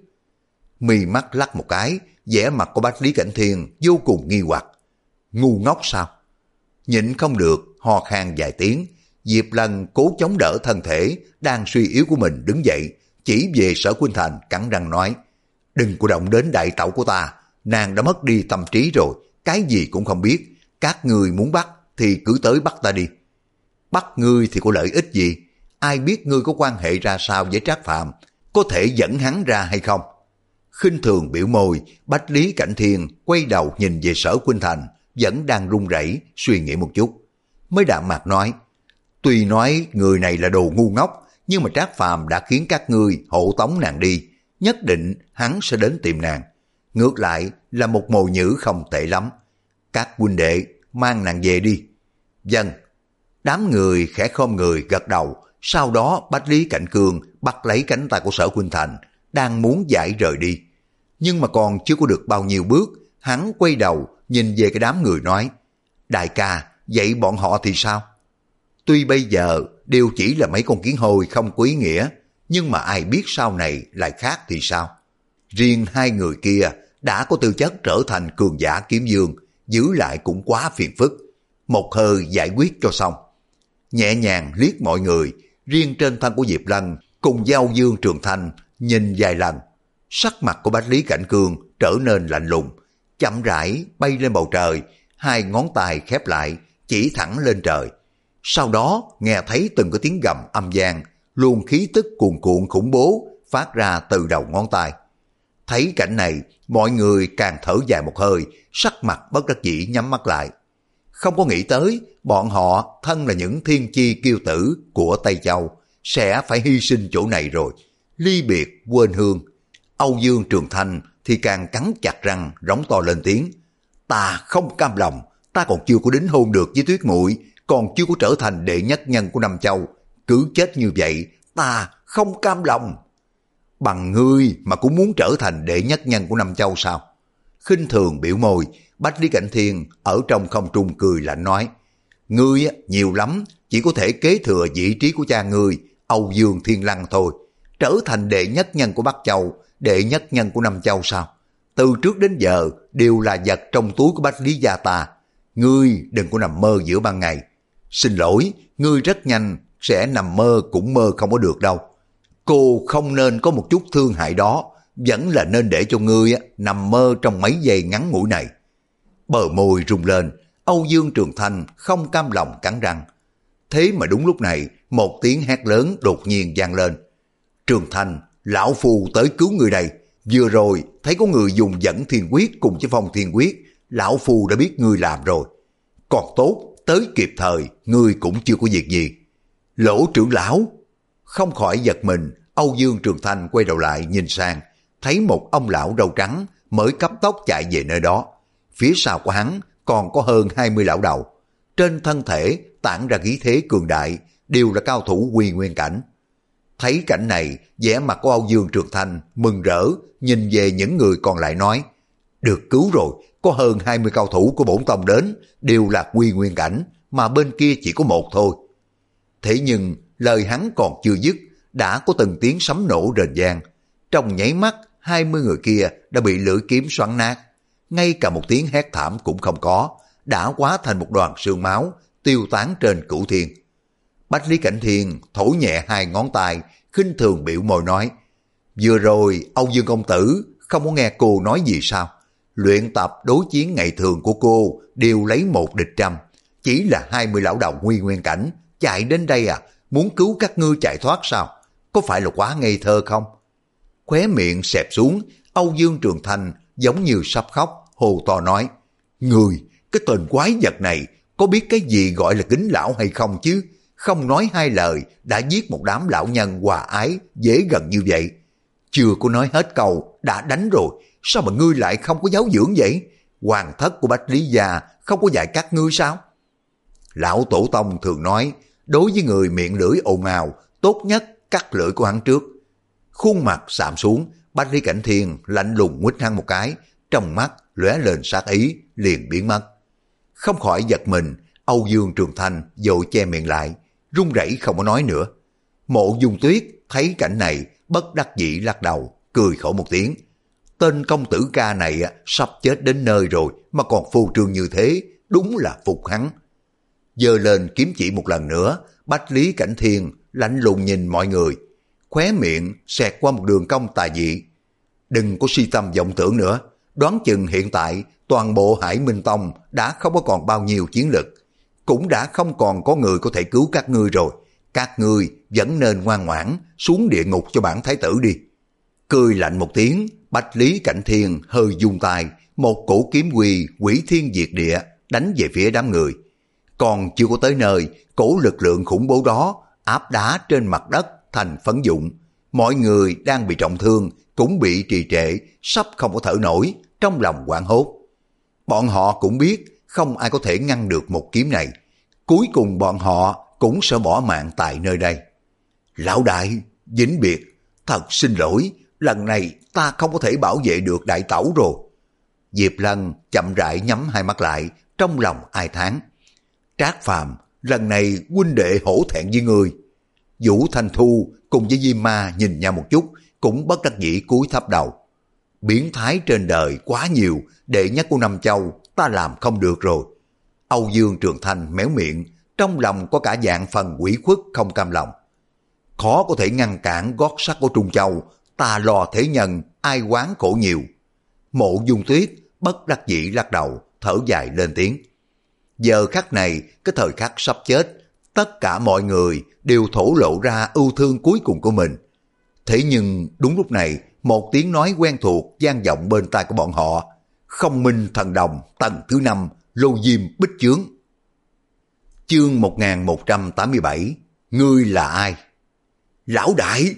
Mi mắt lắc một cái, vẻ mặt của Bách Lý Cảnh Thiên vô cùng nghi hoặc. Ngu ngốc sao? Nhịn không được, ho khan vài tiếng, Diệp Lân cố chống đỡ thân thể đang suy yếu của mình đứng dậy, chỉ về Sở Khuynh Thành cắn răng nói: đừng có động đến đại tẩu của ta, nàng đã mất đi tâm trí rồi, cái gì cũng không biết, các ngươi muốn bắt thì cứ tới bắt ta đi. Bắt ngươi thì có lợi ích gì? Ai biết ngươi có quan hệ ra sao với Trác Phàm, có thể dẫn hắn ra hay không? Khinh thường biểu môi, Bách Lý Cảnh Thiên quay đầu nhìn về Sở Khuynh Thành, vẫn đang run rẩy suy nghĩ một chút, mới đạm mạc nói: tuy nói người này là đồ ngu ngốc, nhưng mà Trác Phàm đã khiến các ngươi hộ tống nàng đi, nhất định hắn sẽ đến tìm nàng. Ngược lại là một mồi nhữ không tệ lắm. Các huynh đệ mang nàng về đi. Vâng. Đám người khẽ khom người gật đầu. Sau đó Bách Lý Cảnh Cương bắt lấy cánh tay của Sở Khuynh Thành, đang muốn giải rời đi. Nhưng mà còn chưa có được bao nhiêu bước, hắn quay đầu nhìn về cái đám người nói: đại ca, vậy bọn họ thì sao? Tuy bây giờ đều chỉ là mấy con kiến hôi không có ý nghĩa, nhưng mà ai biết sau này lại khác thì sao? Riêng hai người kia đã có tư chất trở thành cường giả kiếm dương, giữ lại cũng quá phiền phức. Một hơi giải quyết cho xong. Nhẹ nhàng liếc mọi người, riêng trên thân của Diệp Lân cùng Giao Dương Trường Thanh nhìn vài lần. Sắc mặt của Bách Lý Cảnh Cương trở nên lạnh lùng, chậm rãi bay lên bầu trời, hai ngón tay khép lại, chỉ thẳng lên trời. Sau đó nghe thấy từng cái tiếng gầm âm vang, luồng khí tức cuồn cuộn khủng bố phát ra từ đầu ngón tay. Thấy cảnh này, mọi người càng thở dài một hơi, sắc mặt bất đắc dĩ nhắm mắt lại. Không có nghĩ tới, bọn họ thân là những thiên chi kiêu tử của Tây Châu, sẽ phải hy sinh chỗ này rồi. Ly biệt quên hương. Âu Dương Trường Thanh thì càng cắn chặt răng, rống to lên tiếng: ta không cam lòng, ta còn chưa có đính hôn được với Tuyết Muội, còn chưa có trở thành đệ nhất nhân của Nam Châu. Cứ chết như vậy, ta không cam lòng. Bằng ngươi mà cũng muốn trở thành đệ nhất nhân của Nam Châu sao? Khinh thường biểu môi, Bách Lý Cảnh Thiên ở trong không trung cười lạnh nói: ngươi nhiều lắm, chỉ có thể kế thừa vị trí của cha ngươi, Âu Dương Thiên Lăng thôi. Trở thành đệ nhất nhân của Bắc Châu, đệ nhất nhân của Nam Châu sao? Từ trước đến giờ đều là vật trong túi của Bách Lý gia ta. Ngươi đừng có nằm mơ giữa ban ngày. Xin lỗi, ngươi rất nhanh sẽ nằm mơ cũng mơ không có được đâu. Cô không nên có một chút thương hại đó, vẫn là nên để cho ngươi nằm mơ trong mấy giây ngắn ngủi này. Bờ môi rung lên, Âu Dương Trường Thanh không cam lòng cắn răng. Thế mà đúng lúc này, một tiếng hét lớn đột nhiên vang lên: Trường Thanh, lão phù tới cứu người đây. Vừa rồi thấy có người dùng dẫn thiên quyết cùng với phong thiên quyết, lão phù đã biết ngươi làm rồi. Còn tốt, tới kịp thời, ngươi cũng chưa có việc gì. Lỗ trưởng lão không khỏi giật mình. Âu Dương Trường Thanh quay đầu lại nhìn sang, thấy một ông lão râu trắng mới cấp tốc chạy về nơi đó. Phía sau của hắn còn có hơn hai mươi lão đầu, trên thân thể tản ra khí thế cường đại, đều là cao thủ Quy Nguyên cảnh. Thấy cảnh này, vẻ mặt của Âu Dương Trường Thanh mừng rỡ, nhìn về những người còn lại nói: được cứu rồi, có hơn hai mươi cao thủ của bổn tông đến, đều là Quy Nguyên cảnh, mà bên kia chỉ có một thôi. Thế nhưng lời hắn còn chưa dứt, đã có từng tiếng sấm nổ rền vang. Trong nháy mắt, hai mươi người kia đã bị lưỡi kiếm xoắn nát, ngay cả một tiếng hét thảm cũng không có, đã hóa thành một đoàn sương máu tiêu tán trên cửu thiên. Bách Lý Cảnh Thiên thổi nhẹ hai ngón tay, khinh thường biểu môi nói: vừa rồi Âu Dương công tử không có nghe cô nói gì sao? Luyện tập đối chiến ngày thường của cô đều lấy một địch trăm, chỉ là hai mươi lão đầu Quy Nguyên cảnh chạy đến đây à, muốn cứu các ngươi chạy thoát sao? Có phải là quá ngây thơ không? Khóe miệng xẹp xuống, Âu Dương Trường Thanh giống như sắp khóc, hồ to nói: người, cái tên quái vật này có biết cái gì gọi là kính lão hay không chứ? Không nói hai lời đã giết một đám lão nhân hòa ái dễ gần như vậy. Chưa có nói hết câu đã đánh rồi, sao mà ngươi lại không có giáo dưỡng vậy? Hoàng thất của Bách Lý gia không có dạy các ngươi sao? Lão tổ tông thường nói, đối với người miệng lưỡi ồn ào, tốt nhất cắt lưỡi của hắn trước. Khuôn mặt sạm xuống, Bách Lý Cảnh Thiên lạnh lùng nguýt hắn một cái, trong mắt lóe lên sát ý, liền biến mất. Không khỏi giật mình, Âu Dương Trường Thanh vội che miệng lại, run rẩy không có nói nữa. Mộ Dung Tuyết thấy cảnh này, bất đắc dĩ lắc đầu, cười khổ một tiếng. Tên công tử ca này sắp chết đến nơi rồi mà còn phô trương như thế, đúng là phục hắn. Giơ lên kiếm chỉ một lần nữa, Bách Lý Cảnh Thiên lạnh lùng nhìn mọi người, khóe miệng xẹt qua một đường cong tà dị. Đừng có si tâm vọng tưởng nữa, đoán chừng hiện tại toàn bộ Hải Minh Tông đã không có còn bao nhiêu chiến lực, cũng đã không còn có người có thể cứu các ngươi rồi. Các ngươi vẫn nên ngoan ngoãn xuống địa ngục cho bản thái tử đi. Cười lạnh một tiếng, Bách Lý Cảnh Thiên hơi vung tay, một cổ kiếm quy quỷ thiên diệt địa đánh về phía đám người. Còn chưa có tới nơi, cổ lực lượng khủng bố đó áp đá trên mặt đất thành phấn vụn. Mọi người đang bị trọng thương cũng bị trì trệ, sắp không có thở nổi, trong lòng hoảng hốt. Bọn họ cũng biết không ai có thể ngăn được một kiếm này. Cuối cùng bọn họ cũng sẽ bỏ mạng tại nơi đây. Lão đại, vĩnh biệt, thật xin lỗi, lần này ta không có thể bảo vệ được đại tẩu rồi. Diệp Lân chậm rãi nhắm hai mắt lại, trong lòng ai thán. Trác Phàm, lần này huynh đệ hổ thẹn với người. Vũ Thanh Thu cùng với Diêm Ma nhìn nhau một chút, cũng bất đắc dĩ cúi thấp đầu. Biến thái trên đời quá nhiều, đệ nhất của Nam Châu ta làm không được rồi. Âu Dương Trường Thanh méo miệng, trong lòng có cả dạng phần quỷ khuất không cam lòng. Khó có thể ngăn cản gót sắt của Trung Châu, ta lo thế nhân, ai quán khổ nhiều. Mộ Dung Tuyết bất đắc dĩ lắc đầu, thở dài lên tiếng. Giờ khắc này, cái thời khắc sắp chết, tất cả mọi người đều thổ lộ ra ưu thương cuối cùng của mình. Thế nhưng đúng lúc này, một tiếng nói quen thuộc vang vọng bên tai của bọn họ. Không Minh Thần Đồng tầng thứ năm, Lô Diêm Bích Chướng. Chương một nghìn một trăm tám mươi bảy. Ngươi là ai? Lão đại!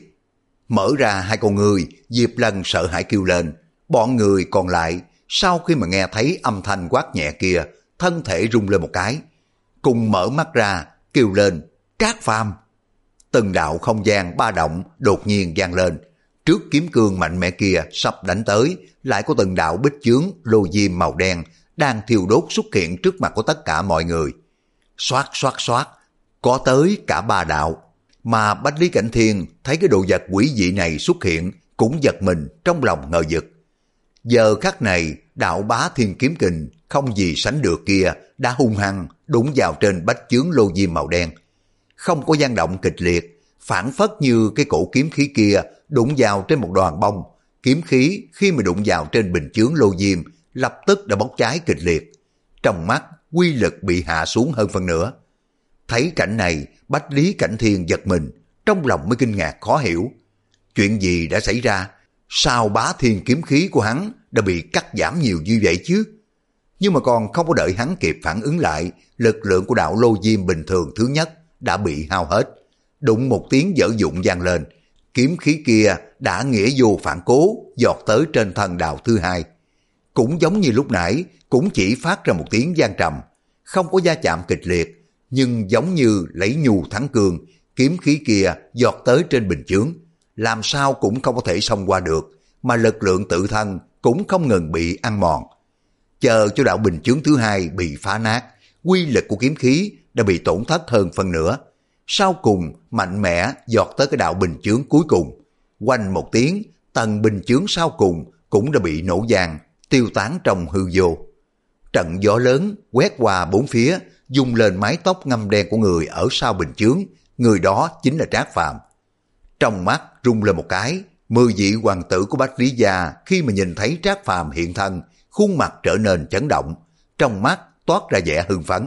Mở ra hai con người, Diệp Lân sợ hãi kêu lên. Bọn người còn lại, sau khi mà nghe thấy âm thanh quát nhẹ kia, thân thể rung lên một cái. Cùng mở mắt ra, kêu lên, Trác Phàm. Từng đạo không gian ba động đột nhiên vang lên. Trước kiếm cương mạnh mẽ kia sắp đánh tới, lại có từng đạo bích chướng lô diêm màu đen đang thiêu đốt xuất hiện trước mặt của tất cả mọi người. Xoát xoát xoát, có tới cả ba đạo. Mà Bách Lý Cảnh Thiên thấy cái đồ vật quỷ dị này xuất hiện cũng giật mình, trong lòng ngờ vực. Giờ khắc này, đạo Bá Thiên Kiếm Kình không gì sánh được kia đã hung hăng đụng vào trên bách chướng lô diêm màu đen. Không có dao động kịch liệt, phản phất như cái cổ kiếm khí kia đụng vào trên một đoàn bông. Kiếm khí khi mà đụng vào trên bình chướng lô diêm lập tức đã bốc cháy kịch liệt. Trong mắt, quy lực bị hạ xuống hơn phần nữa. Thấy cảnh này, Bách Lý Cảnh Thiên giật mình, trong lòng mới kinh ngạc khó hiểu. Chuyện gì đã xảy ra? Sao Bá Thiên kiếm khí của hắn đã bị cắt giảm nhiều như vậy chứ? Nhưng mà còn không có đợi hắn kịp phản ứng lại, lực lượng của đạo lô diêm bình thường thứ nhất đã bị hao hết. Đụng một tiếng dở dụng vang lên, kiếm khí kia đã nghĩa vô phản cố giọt tới trên thân đạo thứ hai. Cũng giống như lúc nãy, cũng chỉ phát ra một tiếng vang trầm, không có va chạm kịch liệt, nhưng giống như lấy nhu thắng cương, kiếm khí kia giọt tới trên bình chướng, làm sao cũng không có thể xông qua được, mà lực lượng tự thân cũng không ngừng bị ăn mòn. Chờ cho đạo bình chướng thứ hai bị phá nát, quy lực của kiếm khí đã bị tổn thất hơn phần nữa. Sau cùng mạnh mẽ giọt tới cái đạo bình chướng cuối cùng. Quanh một tiếng, tầng bình chướng sau cùng cũng đã bị nổ vang, tiêu tán trong hư vô. Trận gió lớn quét qua bốn phía, dung lên mái tóc ngăm đen của người ở sau bình chướng, người đó chính là Trác Phàm. Trong mắt rung lên một cái, mười vị hoàng tử của Bách Lý gia khi mà nhìn thấy Trác Phàm hiện thân, khuôn mặt trở nên chấn động, trong mắt toát ra vẻ hưng phấn.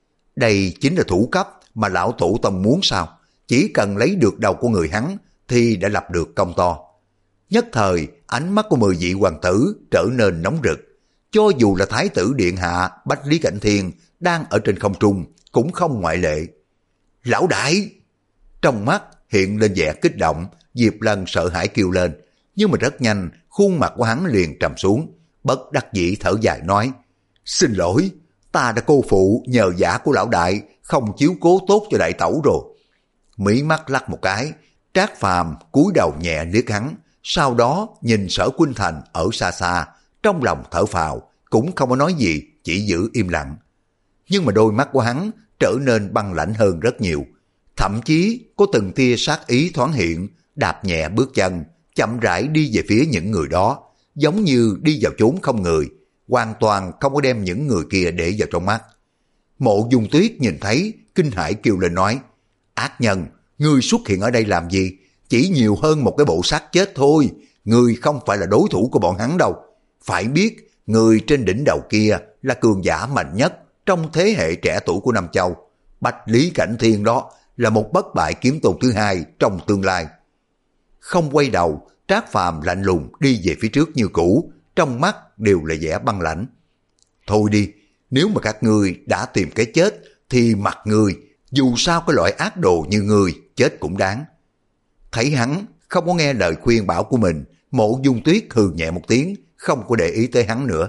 Đây chính là thủ cấp mà lão tổ tông muốn sao? Chỉ cần lấy được đầu của người hắn thì đã lập được công to. Nhất thời, ánh mắt của mười vị hoàng tử trở nên nóng rực. Cho dù là Thái tử Điện Hạ Bách Lý Cảnh Thiên đang ở trên không trung cũng không ngoại lệ. Lão đại! Trong mắt hiện lên vẻ kích động, Diệp Lân sợ hãi kêu lên, nhưng mà rất nhanh khuôn mặt của hắn liền trầm xuống, bất đắc dĩ thở dài nói, xin lỗi, ta đã cô phụ nhờ giả của lão đại, không chiếu cố tốt cho đại tẩu rồi. Mí mắt lắc một cái, Trác Phàm cúi đầu nhẹ liếc hắn, sau đó nhìn Sở Khuynh Thành ở xa xa, trong lòng thở phào, cũng không có nói gì, chỉ giữ im lặng. Nhưng mà đôi mắt của hắn trở nên băng lãnh hơn rất nhiều, thậm chí có từng tia sát ý thoáng hiện, đạp nhẹ bước chân, chậm rãi đi về phía những người đó, giống như đi vào chốn không người, hoàn toàn không có đem những người kia để vào trong mắt. Mộ Dung Tuyết nhìn thấy, kinh hãi kêu lên nói, ác nhân, ngươi xuất hiện ở đây làm gì? Chỉ nhiều hơn một cái bộ xác chết thôi, ngươi không phải là đối thủ của bọn hắn đâu. Phải biết, người trên đỉnh đầu kia là cường giả mạnh nhất trong thế hệ trẻ tuổi của Nam Châu. Bạch Lý Cảnh Thiên đó là một bất bại kiếm tôn thứ hai trong tương lai. Không quay đầu, Trác Phàm lạnh lùng đi về phía trước như cũ, trong mắt đều là vẻ băng lãnh. Thôi đi, nếu mà các ngươi đã tìm cái chết, thì mặc ngươi, dù sao cái loại ác đồ như ngươi, chết cũng đáng. Thấy hắn không có nghe lời khuyên bảo của mình, Mộ Dung Tuyết hừ nhẹ một tiếng, không có để ý tới hắn nữa.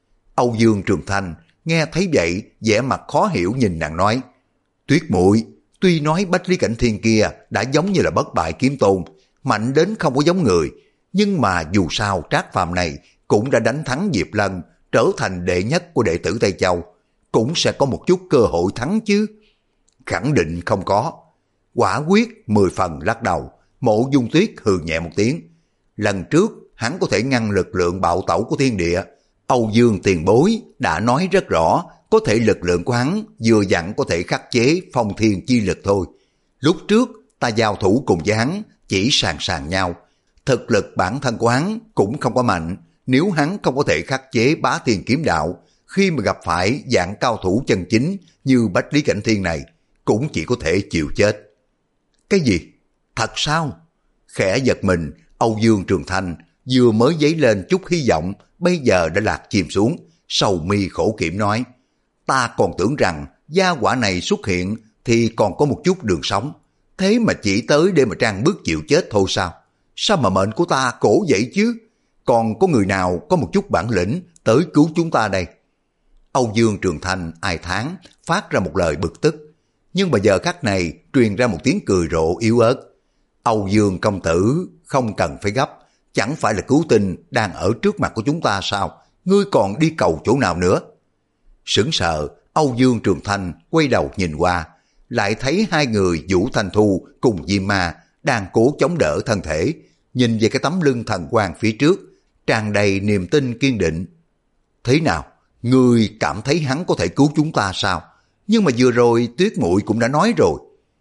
Âu Dương Trường Thanh nghe thấy vậy, vẻ mặt khó hiểu nhìn nàng nói, Tuyết muội, tuy nói Bách Lý Cảnh Thiên kia đã giống như là bất bại kiếm tôn, mạnh đến không có giống người, nhưng mà dù sao Trác Phàm này cũng đã đánh thắng Diệp Lân, trở thành đệ nhất của đệ tử Tây Châu, cũng sẽ có một chút cơ hội thắng chứ. Khẳng định không có. Quả quyết mười phần lắc đầu. Mộ Dung Tuyết hừ nhẹ một tiếng. Lần trước hắn có thể ngăn lực lượng bạo tẩu của thiên địa, Âu Dương tiền bối đã nói rất rõ, có thể lực lượng của hắn vừa dặn có thể khắc chế phong thiên chi lực thôi. Lúc trước ta giao thủ cùng với hắn chỉ sàn sàn nhau, thực lực bản thân của hắn cũng không có mạnh. Nếu hắn không có thể khắc chế bá thiên kiếm đạo, khi mà gặp phải dạng cao thủ chân chính như Bách Lý Cảnh Thiên này, cũng chỉ có thể chịu chết. Cái gì? Thật sao? Khẽ giật mình, Âu Dương Trường Thanh vừa mới dấy lên chút hy vọng, bây giờ đã lạc chìm xuống, sầu mi khổ kiểm nói, ta còn tưởng rằng gia hỏa này xuất hiện thì còn có một chút đường sống, thế mà chỉ tới để mà trang bước chịu chết thôi sao? Sao mà mệnh của ta khổ vậy chứ? Còn có người nào có một chút bản lĩnh tới cứu chúng ta đây? Âu Dương Trường Thanh ai thán, phát ra một lời bực tức. Nhưng mà giờ khắc này truyền ra một tiếng cười rộ yếu ớt. Âu Dương công tử không cần phải gấp, chẳng phải là cứu tinh đang ở trước mặt của chúng ta sao? Ngươi còn đi cầu chỗ nào nữa? Sững sờ, Âu Dương Trường Thanh quay đầu nhìn qua, lại thấy hai người Vũ Thanh Thu cùng Diêm Ma đang cố chống đỡ thân thể, nhìn về cái tấm lưng thần quang phía trước, tràn đầy niềm tin kiên định. Thế nào? Ngươi cảm thấy hắn có thể cứu chúng ta sao? Nhưng mà vừa rồi Tuyết muội cũng đã nói rồi.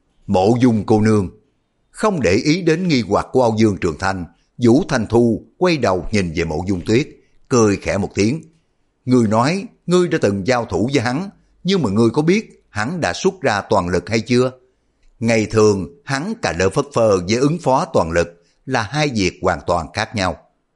Mộ Dung cô nương. Không để ý đến nghi hoặc của Âu Dương Trường Thanh, Vũ Thanh Thu quay đầu nhìn về Mộ Dung Tuyết, cười khẽ một tiếng. Ngươi nói ngươi đã từng giao thủ với hắn, nhưng mà ngươi có biết hắn đã xuất ra toàn lực hay chưa? Ngày thường hắn cà lơ phất phơ với ứng phó toàn lực là hai việc hoàn toàn khác nhau.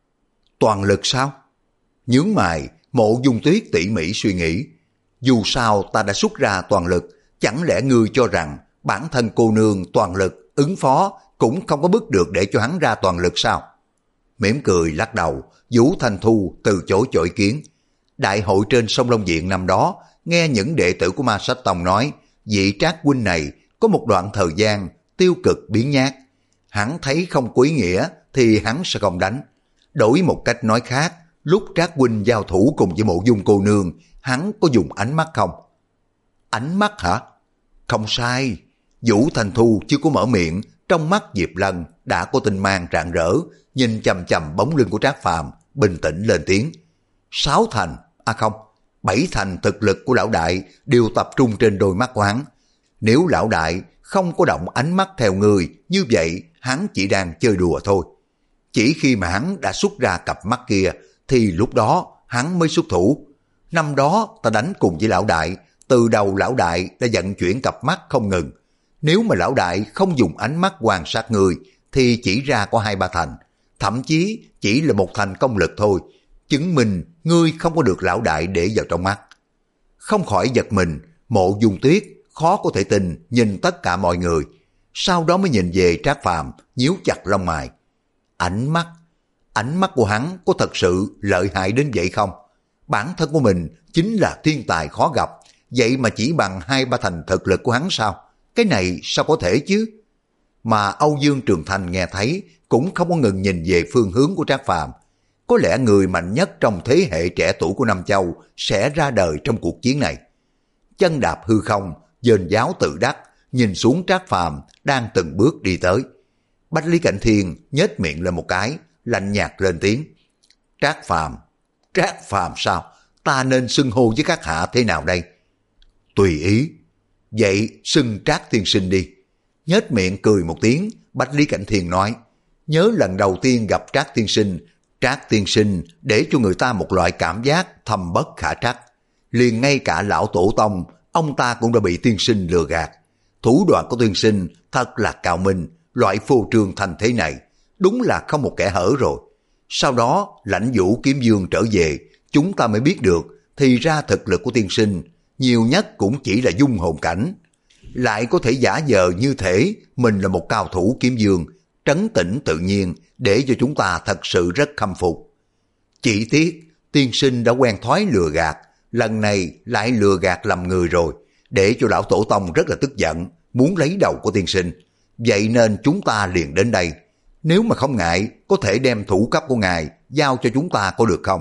Toàn lực sao? Nhướng mày, Mộ Dung Tuyết tỉ mỉ suy nghĩ. Dù sao ta đã xuất ra toàn lực, chẳng lẽ ngươi cho rằng bản thân cô nương toàn lực ứng phó cũng không có bức được để cho hắn ra toàn lực sao? Mỉm cười lắc đầu, Vũ Thanh Thu từ chối cho ý kiến. Đại hội trên sông Long Viện năm đó, nghe những đệ tử của Ma Sách Tông nói, vị Trác huynh này có một đoạn thời gian tiêu cực biến nhát. Hắn thấy không có ý nghĩa thì hắn sẽ không đánh. Đổi một cách nói khác, lúc Trác huynh giao thủ cùng với Mộ Dung cô nương, hắn có dùng ánh mắt không? Ánh mắt hả? Không sai. Vũ Thanh Thu chưa có mở miệng, trong mắt Diệp Lân đã có tinh mang rạng rỡ, nhìn chằm chằm bóng lưng của Trác Phàm, bình tĩnh lên tiếng. Sáu thành, à không, bảy thành thực lực của lão đại đều tập trung trên đôi mắt của hắn. Nếu lão đại không có động ánh mắt theo người, như vậy hắn chỉ đang chơi đùa thôi. Chỉ khi mà hắn đã xuất ra cặp mắt kia, thì lúc đó hắn mới xuất thủ. Năm đó ta đánh cùng với lão đại, từ đầu lão đại đã vận chuyển cặp mắt không ngừng. Nếu mà lão đại không dùng ánh mắt quan sát người, thì chỉ ra có hai ba thành, thậm chí chỉ là một thành công lực thôi, chứng minh ngươi không có được lão đại để vào trong mắt. Không khỏi giật mình, Mộ Dung Tuyết khó có thể tin nhìn tất cả mọi người, sau đó mới nhìn về Trác Phàm, nhíu chặt lông mày. Ánh mắt, ánh mắt của hắn có thật sự lợi hại đến vậy không? Bản thân của mình chính là thiên tài khó gặp, vậy mà chỉ bằng hai ba thành thực lực của hắn sao? Cái này sao có thể chứ? mà Âu Dương Trường Thanh nghe thấy cũng không có ngừng nhìn về phương hướng của Trác Phàm. Có lẽ người mạnh nhất trong thế hệ trẻ tuổi của Nam Châu sẽ ra đời trong cuộc chiến này. Chân đạp hư không, dền giáo tự đắc, nhìn xuống Trác Phàm đang từng bước đi tới. Bách Lý Cảnh Thiên nhếch miệng lên một cái, lạnh nhạt lên tiếng. Trác Phàm, Trác Phàm sao? Ta nên xưng hô với các hạ thế nào đây? Tùy ý. Vậy xưng Trác tiên sinh đi. Nhếch miệng cười một tiếng, Bách Lý Cảnh Thiên nói. Nhớ lần đầu tiên gặp Trác tiên sinh, Trác tiên sinh để cho người ta một loại cảm giác thâm bất khả trắc. Liền ngay cả lão tổ tông, ông ta cũng đã bị tiên sinh lừa gạt. Thủ đoạn của tiên sinh thật là cao minh, loại phô trương thành thế này, đúng là không một kẻ hở rồi. Sau đó Lãnh Vũ Kiếm Dương trở về, chúng ta mới biết được, thì ra thực lực của tiên sinh nhiều nhất cũng chỉ là dung hồn cảnh. Lại có thể giả vờ như thể mình là một cao thủ kiếm dương, trấn tĩnh tự nhiên, để cho chúng ta thật sự rất khâm phục. Chỉ tiếc, tiên sinh đã quen thói lừa gạt, lần này lại lừa gạt lầm người rồi, để cho lão tổ tông rất là tức giận, muốn lấy đầu của tiên sinh. Vậy nên chúng ta liền đến đây. Nếu mà không ngại, có thể đem thủ cấp của ngài giao cho chúng ta có được không?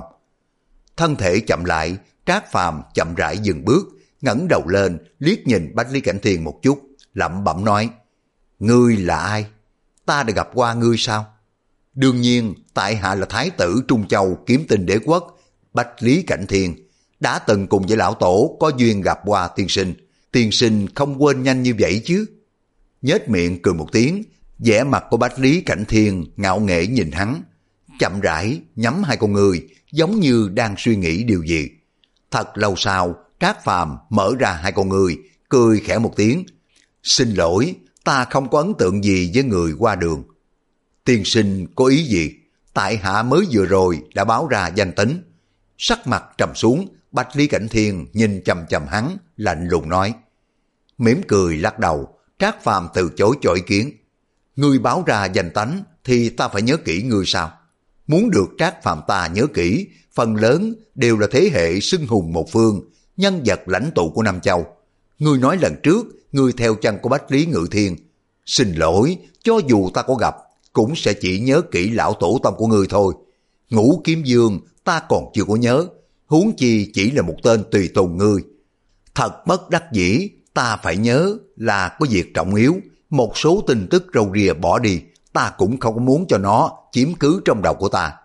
Thân thể chậm lại, Trác Phàm chậm rãi dừng bước, ngẩng đầu lên, liếc nhìn Bách Lý Cảnh Thiên một chút, lẩm bẩm nói. Ngươi là ai? Ta đã gặp qua ngươi sao? Đương nhiên, tại hạ là Thái tử Trung Châu Kiếm Tinh Đế Quốc, Bách Lý Cảnh Thiên, đã từng cùng với lão tổ có duyên gặp qua tiên sinh. Tiên sinh không quên nhanh như vậy chứ? Nhếch miệng cười một tiếng, vẻ mặt của Bách Lý Cảnh Thiên ngạo nghễ nhìn hắn, chậm rãi nhắm hai con người, giống như đang suy nghĩ điều gì. Thật lâu sau, Trác Phàm mở ra hai con người, cười khẽ một tiếng. Xin lỗi, ta không có ấn tượng gì với người qua đường. Tiên sinh có ý gì? Tại hạ mới vừa rồi đã báo ra danh tính. Sắc mặt trầm xuống, Bách Lý Cảnh Thiên nhìn chằm chằm hắn, lạnh lùng nói. Mỉm cười lắc đầu, Trác Phàm từ chối cho ý kiến. Ngươi báo ra danh tánh thì ta phải nhớ kỹ ngươi sao? Muốn được Trác Phàm ta nhớ kỹ, phần lớn đều là thế hệ xưng hùng một phương, nhân vật lãnh tụ của Nam Châu. Ngươi nói lần trước, ngươi theo chân của Bách Lý Ngự Thiên. Xin lỗi, cho dù ta có gặp, cũng sẽ chỉ nhớ kỹ lão tổ tông của ngươi thôi. Ngũ Kiếm Dương ta còn chưa có nhớ, huống chi chỉ là một tên tùy tùng ngươi. Thật bất đắc dĩ, ta phải nhớ là có việc trọng yếu, một số tin tức râu ria bỏ đi, ta cũng không muốn cho nó chiếm cứ trong đầu của ta.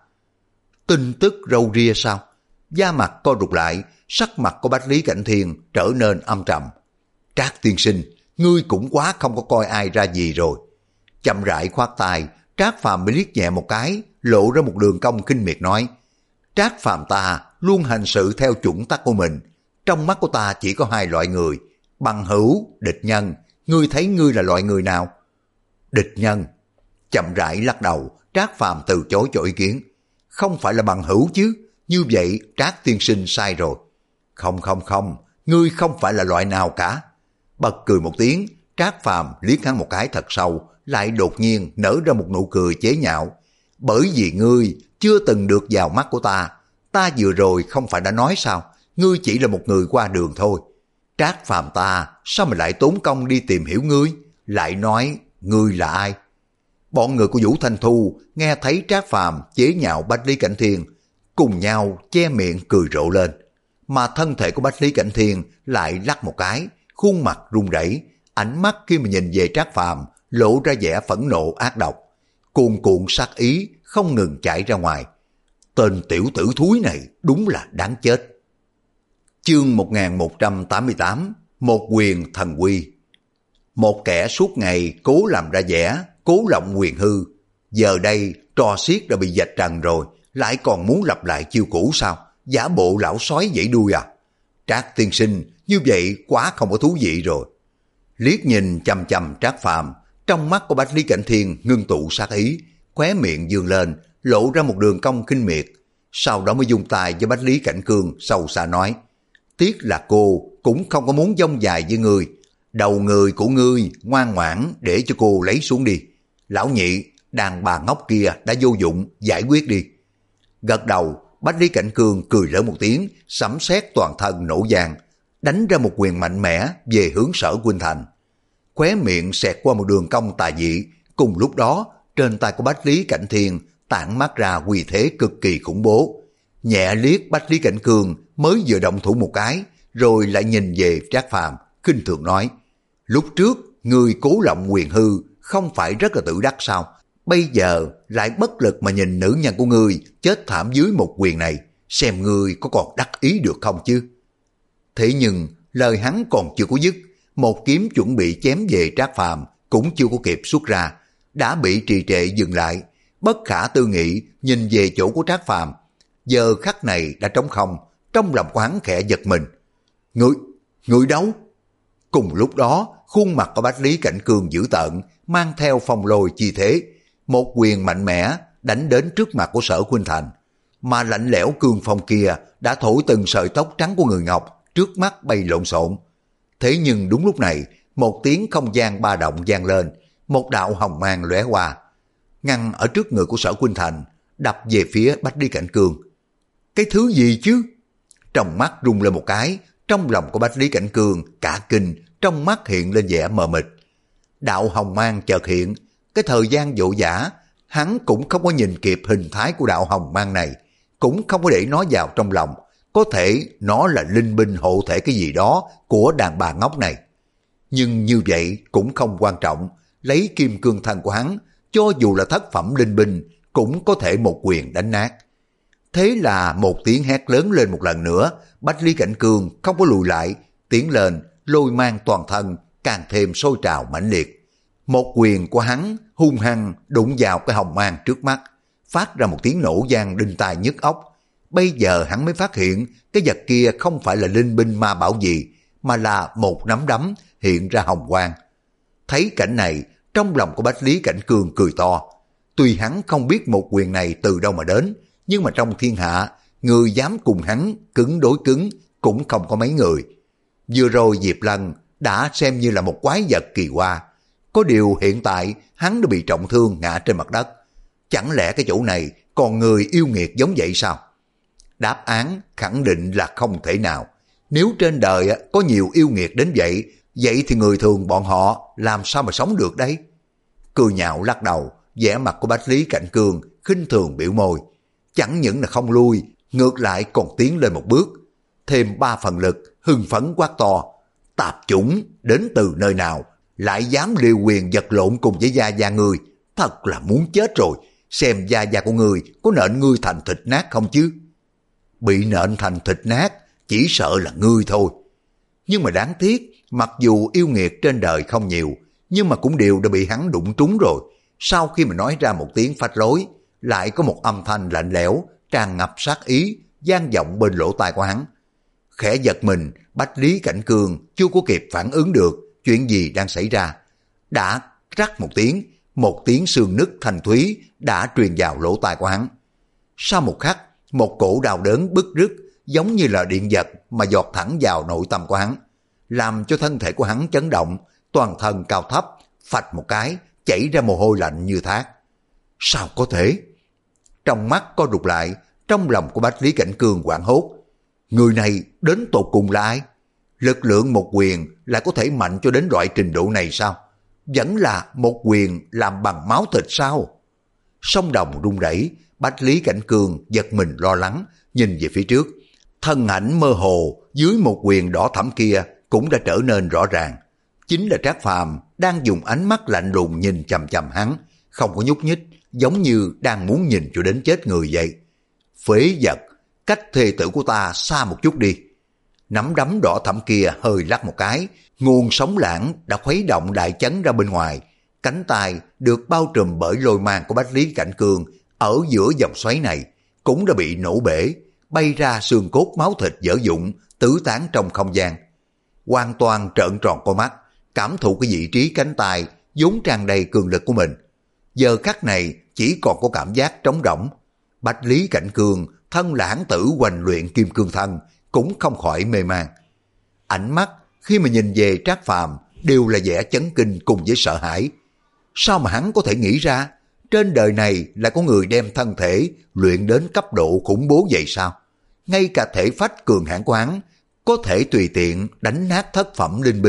Tin tức râu ria sao? Da mặt co rụt lại, sắc mặt của Bách Lý Cảnh Thiên trở nên âm trầm. Trác tiên sinh, ngươi cũng quá không có coi ai ra gì rồi. Chậm rãi khoát tay, Trác Phàm mới liếc nhẹ một cái, lộ ra một đường cong khinh miệt nói. Trác Phàm ta luôn hành sự theo chuẩn tắc của mình. Trong mắt của ta chỉ có hai loại người, bằng hữu, địch nhân. Ngươi thấy ngươi là loại người nào? Địch nhân. Chậm rãi lắc đầu, Trác Phàm từ chối cho ý kiến. Không phải là bằng hữu chứ, như vậy Trác tiên sinh sai rồi. Không không không, ngươi không phải là loại nào cả. Bật cười một tiếng, Trác Phàm liếc hắn một cái thật sâu, lại đột nhiên nở ra một nụ cười chế nhạo. Bởi vì ngươi chưa từng được vào mắt của ta, ta vừa rồi không phải đã nói sao, ngươi chỉ là một người qua đường thôi. Trác Phàm ta sao mà lại tốn công đi tìm hiểu ngươi, lại nói ngươi là ai? Bọn người của Vũ Thanh Thu nghe thấy Trác Phàm chế nhạo Bách Lý Cảnh Thiên, cùng nhau che miệng cười rộ lên, mà thân thể của Bách Lý Cảnh Thiên lại lắc một cái, khuôn mặt run rẩy, ánh mắt khi mà nhìn về Trác Phàm lộ ra vẻ phẫn nộ ác độc, cuồn cuộn sát ý không ngừng chảy ra ngoài. Tên tiểu tử thúi này đúng là đáng chết. Chương một nghìn một trăm tám mươi tám, một quyền thần quy. Một kẻ suốt ngày cố làm ra vẻ, cố lộng quyền hư, giờ đây trò xiết đã bị vạch trần rồi, lại còn muốn lặp lại chiêu cũ sao? Giả bộ lão sói vẫy đuôi à? Trác tiên sinh, như vậy quá không có thú vị rồi. Liếc nhìn chằm chằm Trác Phàm, trong mắt của Bách Lý Cảnh Thiên ngưng tụ sát ý, khóe miệng dương lên, lộ ra một đường cong khinh miệt. Sau đó mới dùng tay với Bách Lý Cảnh Cương sâu xa nói, tiếc là cô cũng không có muốn dông dài với ngươi. Đầu người của ngươi ngoan ngoãn để cho cô lấy xuống đi. Lão nhị, đàn bà ngốc kia đã vô dụng, giải quyết đi. Gật đầu, Bách Lý Cảnh Cương cười lớn một tiếng, sấm sét toàn thân nổ vang, đánh ra một quyền mạnh mẽ về hướng Sở Quynh Thành. khóe miệng xẹt qua một đường cong tà dị. Cùng lúc đó, trên tay của Bách Lý Cảnh Thiên tản mát ra uy thế cực kỳ khủng bố. Nhẹ liếc Bách Lý Cảnh Cương mới vừa động thủ một cái, rồi lại nhìn về Trác Phàm, khinh thường nói: lúc trước người cố lộng quyền hư không phải rất là tự đắc sao? Bây giờ lại bất lực mà nhìn nữ nhân của ngươi chết thảm dưới một quyền này, xem ngươi có còn đắc ý được không chứ? Thế nhưng lời hắn còn chưa có dứt, một kiếm chuẩn bị chém về Trác Phàm cũng chưa có kịp xuất ra, đã bị trì trệ dừng lại. Bất khả tư nghị nhìn về chỗ của Trác Phàm, giờ khắc này đã trống không, trong lòng của hắn khẽ giật mình. Ngươi, ngươi đấu? Cùng lúc đó, khuôn mặt của Bách Lý Cảnh Cương dữ tợn, mang theo phong lôi chi thế, một quyền mạnh mẽ đánh đến trước mặt của Sở Khuynh Thành, mà lạnh lẽo cương phong kia đã thổi từng sợi tóc trắng của người Ngọc trước mắt bay lộn xộn. Thế nhưng đúng lúc này, một tiếng không gian ba động vang lên, một đạo hồng mang lóe qua, ngăn ở trước người của Sở Khuynh Thành, đập về phía Bách Lý Cảnh Cương. Cái thứ gì chứ? Trong mắt rung lên một cái, trong lòng của Bách Lý Cảnh Cương cả kinh, trong mắt hiện lên vẻ mờ mịt. Đạo hồng mang chợt hiện, cái thời gian vội vã, hắn cũng không có nhìn kịp hình thái của đạo hồng mang này, cũng không có để nó vào trong lòng. Có thể nó là linh binh hộ thể cái gì đó của đàn bà ngốc này. Nhưng như vậy cũng không quan trọng, lấy kim cương thân của hắn, cho dù là thất phẩm linh binh, cũng có thể một quyền đánh nát. Thế là một tiếng hét lớn lên một lần nữa, Bách Lý Cảnh Cương không có lùi lại, tiến lên, lôi mang toàn thân, càng thêm sôi trào mãnh liệt. Một quyền của hắn hung hăng đụng vào cái hồng mang trước mắt, phát ra một tiếng nổ vang đinh tai nhức óc. Bây giờ hắn mới phát hiện cái vật kia không phải là linh binh ma bảo gì, mà là một nắm đấm hiện ra hồng quang. Thấy cảnh này, trong lòng của Bách Lý Cảnh Cương cười to. Tuy hắn không biết một quyền này từ đâu mà đến, nhưng mà trong thiên hạ, người dám cùng hắn cứng đối cứng cũng không có mấy người. Vừa rồi Diệp Lân đã xem như là một quái vật kỳ hoa. Có điều hiện tại hắn đã bị trọng thương ngã trên mặt đất. Chẳng lẽ cái chỗ này còn người yêu nghiệt giống vậy sao? Đáp án khẳng định là không thể nào. Nếu trên đời có nhiều yêu nghiệt đến vậy, vậy thì người thường bọn họ làm sao mà sống được đấy? Cười nhạo lắc đầu, vẻ mặt của Bách Lý Cảnh Cương khinh thường biểu môi. Chẳng những là không lui, ngược lại còn tiến lên một bước. Thêm ba phần lực, hưng phấn quát to. Tạp chủng đến từ nơi nào, lại dám liều quyền vật lộn cùng với gia gia ngươi, thật là muốn chết rồi. Xem gia gia của ngươi có nện ngươi thành thịt nát không chứ? Bị nện thành thịt nát chỉ sợ là ngươi thôi. Nhưng mà đáng tiếc, mặc dù yêu nghiệt trên đời không nhiều, nhưng mà cũng đều đã bị hắn đụng trúng rồi. Sau khi mà nói ra một tiếng phách lối, lại có một âm thanh lạnh lẽo tràn ngập sát ý vang vọng bên lỗ tai của hắn. Khẽ giật mình, Bách Lý Cảnh Cương chưa có kịp phản ứng được chuyện gì đang xảy ra. Đã rắc một tiếng, một tiếng xương nứt thanh thúy đã truyền vào lỗ tai của hắn. Sau một khắc, một cổ đau đớn bứt rứt giống như là điện giật mà giọt thẳng vào nội tâm của hắn, làm cho thân thể của hắn chấn động, toàn thân cao thấp, phạch một cái, chảy ra mồ hôi lạnh như thác. Sao có thể? Trong mắt co rụt lại, trong lòng của Bách Lý Cảnh Cương hoảng hốt. Người này đến tột cùng là ai? Lực lượng một quyền lại có thể mạnh cho đến loại trình độ này sao? Vẫn là một quyền làm bằng máu thịt sao? Sông đồng rung rẩy, Bách Lý Cảnh Cương giật mình lo lắng, nhìn về phía trước. Thân ảnh mơ hồ dưới một quyền đỏ thẫm kia cũng đã trở nên rõ ràng. Chính là Trác Phàm đang dùng ánh mắt lạnh lùng nhìn chằm chằm hắn, không có nhúc nhích, giống như đang muốn nhìn cho đến chết người vậy. Phế vật, cách thê tử của ta xa một chút đi. Nắm đấm đỏ thẫm kia hơi lắc một cái, nguồn sóng lãng đã khuấy động đại chấn ra bên ngoài. Cánh tay được bao trùm bởi lôi mang của Bách Lý Cảnh Cương ở giữa dòng xoáy này cũng đã bị nổ bể, bay ra xương cốt máu thịt dở dụng, tứ tán trong không gian. Hoàn toàn trợn tròn con mắt, cảm thụ cái vị trí cánh tay vốn tràn đầy cường lực của mình. Giờ khắc này chỉ còn có cảm giác trống rỗng. Bách Lý Cảnh Cương, thân là hán tử hoành luyện kim cương thân, cũng không khỏi mê man. Ánh mắt khi mà nhìn về Trác Phàm đều là vẻ chấn kinh cùng với sợ hãi. Sao mà hắn có thể nghĩ ra trên đời này lại có người đem thân thể luyện đến cấp độ khủng bố vậy sao? Ngay cả thể phách cường hãn của hắn có thể tùy tiện đánh nát thất phẩm linh binh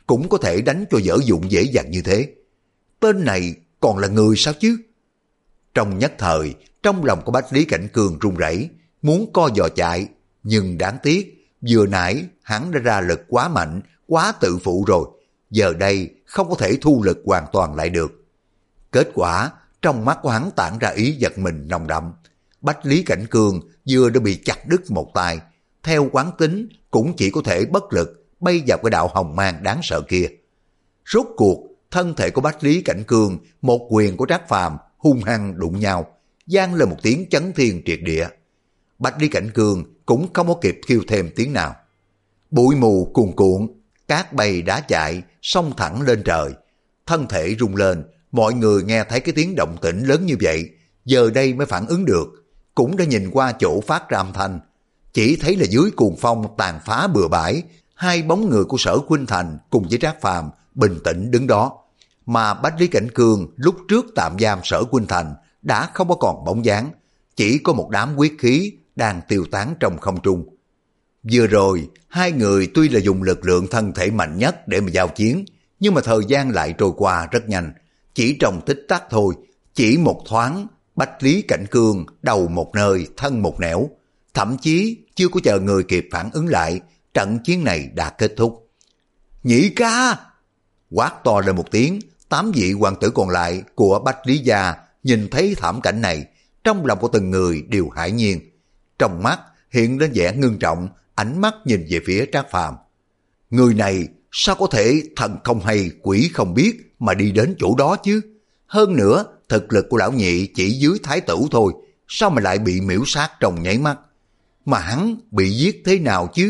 cũng có thể đánh cho dở dụng dễ dàng như thế. Tên này còn là người sao chứ? Trong nhất thời, trong lòng của Bách Lý Cảnh Cương run rẩy, muốn co giò chạy, nhưng đáng tiếc, vừa nãy hắn đã ra lực quá mạnh, quá tự phụ rồi, giờ đây không có thể thu lực hoàn toàn lại được. Kết quả, trong mắt của hắn tản ra ý giật mình nồng đậm. Bách Lý Cảnh Cương vừa đã bị chặt đứt một tay, theo quán tính cũng chỉ có thể bất lực bay vào cái đạo hồng mang đáng sợ kia. Rốt cuộc, thân thể của Bách Lý Cảnh Cương, một quyền của Trác Phàm hung hăng đụng nhau, vang lên một tiếng chấn thiên triệt địa. Bách Lý Cảnh Cương cũng không có kịp kêu thêm tiếng nào. Bụi mù cuồn cuộn, cát bay đá chạy, xông thẳng lên trời. Thân thể rung lên, mọi người nghe thấy cái tiếng động tĩnh lớn như vậy, giờ đây mới phản ứng được, cũng đã nhìn qua chỗ phát ra âm thanh. Chỉ thấy là dưới cuồng phong tàn phá bừa bãi, hai bóng người của Sở Khuynh Thành cùng với Trác Phàm bình tĩnh đứng đó. Mà Bách Lý Cảnh Cương lúc trước tạm giam Sở Khuynh Thành đã không có còn bóng dáng, chỉ có một đám huyết khí đang tiêu tán trong không trung. Vừa rồi, hai người tuy là dùng lực lượng thân thể mạnh nhất để mà giao chiến, nhưng mà thời gian lại trôi qua rất nhanh. Chỉ trong tích tắc thôi, chỉ một thoáng, Bách Lý Cảnh Cương đầu một nơi, thân một nẻo. Thậm chí chưa có chờ người kịp phản ứng lại, trận chiến này đã kết thúc. Nhị ca! Quát to lên một tiếng, tám vị hoàng tử còn lại của Bách Lý gia nhìn thấy thảm cảnh này, trong lòng của từng người đều hãi nhiên. Trong mắt hiện lên vẻ ngưng trọng, ánh mắt nhìn về phía Trác Phàm. Người này sao có thể thần không hay quỷ không biết mà đi đến chỗ đó chứ? Hơn nữa, thực lực của lão nhị chỉ dưới thái tử thôi, sao mà lại bị miễu sát trong nháy mắt? Mà hắn bị giết thế nào chứ?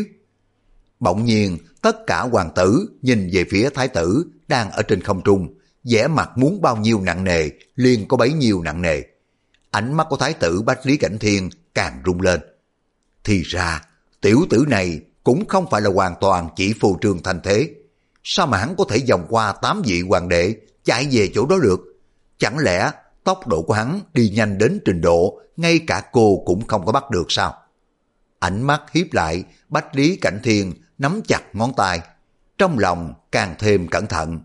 Bỗng nhiên, tất cả hoàng tử nhìn về phía thái tử đang ở trên không trung, vẻ mặt muốn bao nhiêu nặng nề, liền có bấy nhiêu nặng nề. Ánh mắt của thái tử Bách Lý Cảnh Thiên càng rung lên. Thì ra, tiểu tử này cũng không phải là hoàn toàn chỉ phù trương thành thế. Sao mà hắn có thể vòng qua tám vị hoàng đệ, chạy về chỗ đó được? Chẳng lẽ tốc độ của hắn đi nhanh đến trình độ ngay cả cô cũng không có bắt được sao? Ánh mắt hiếp lại, Bách Lý Cảnh Thiên nắm chặt ngón tay, trong lòng càng thêm cẩn thận.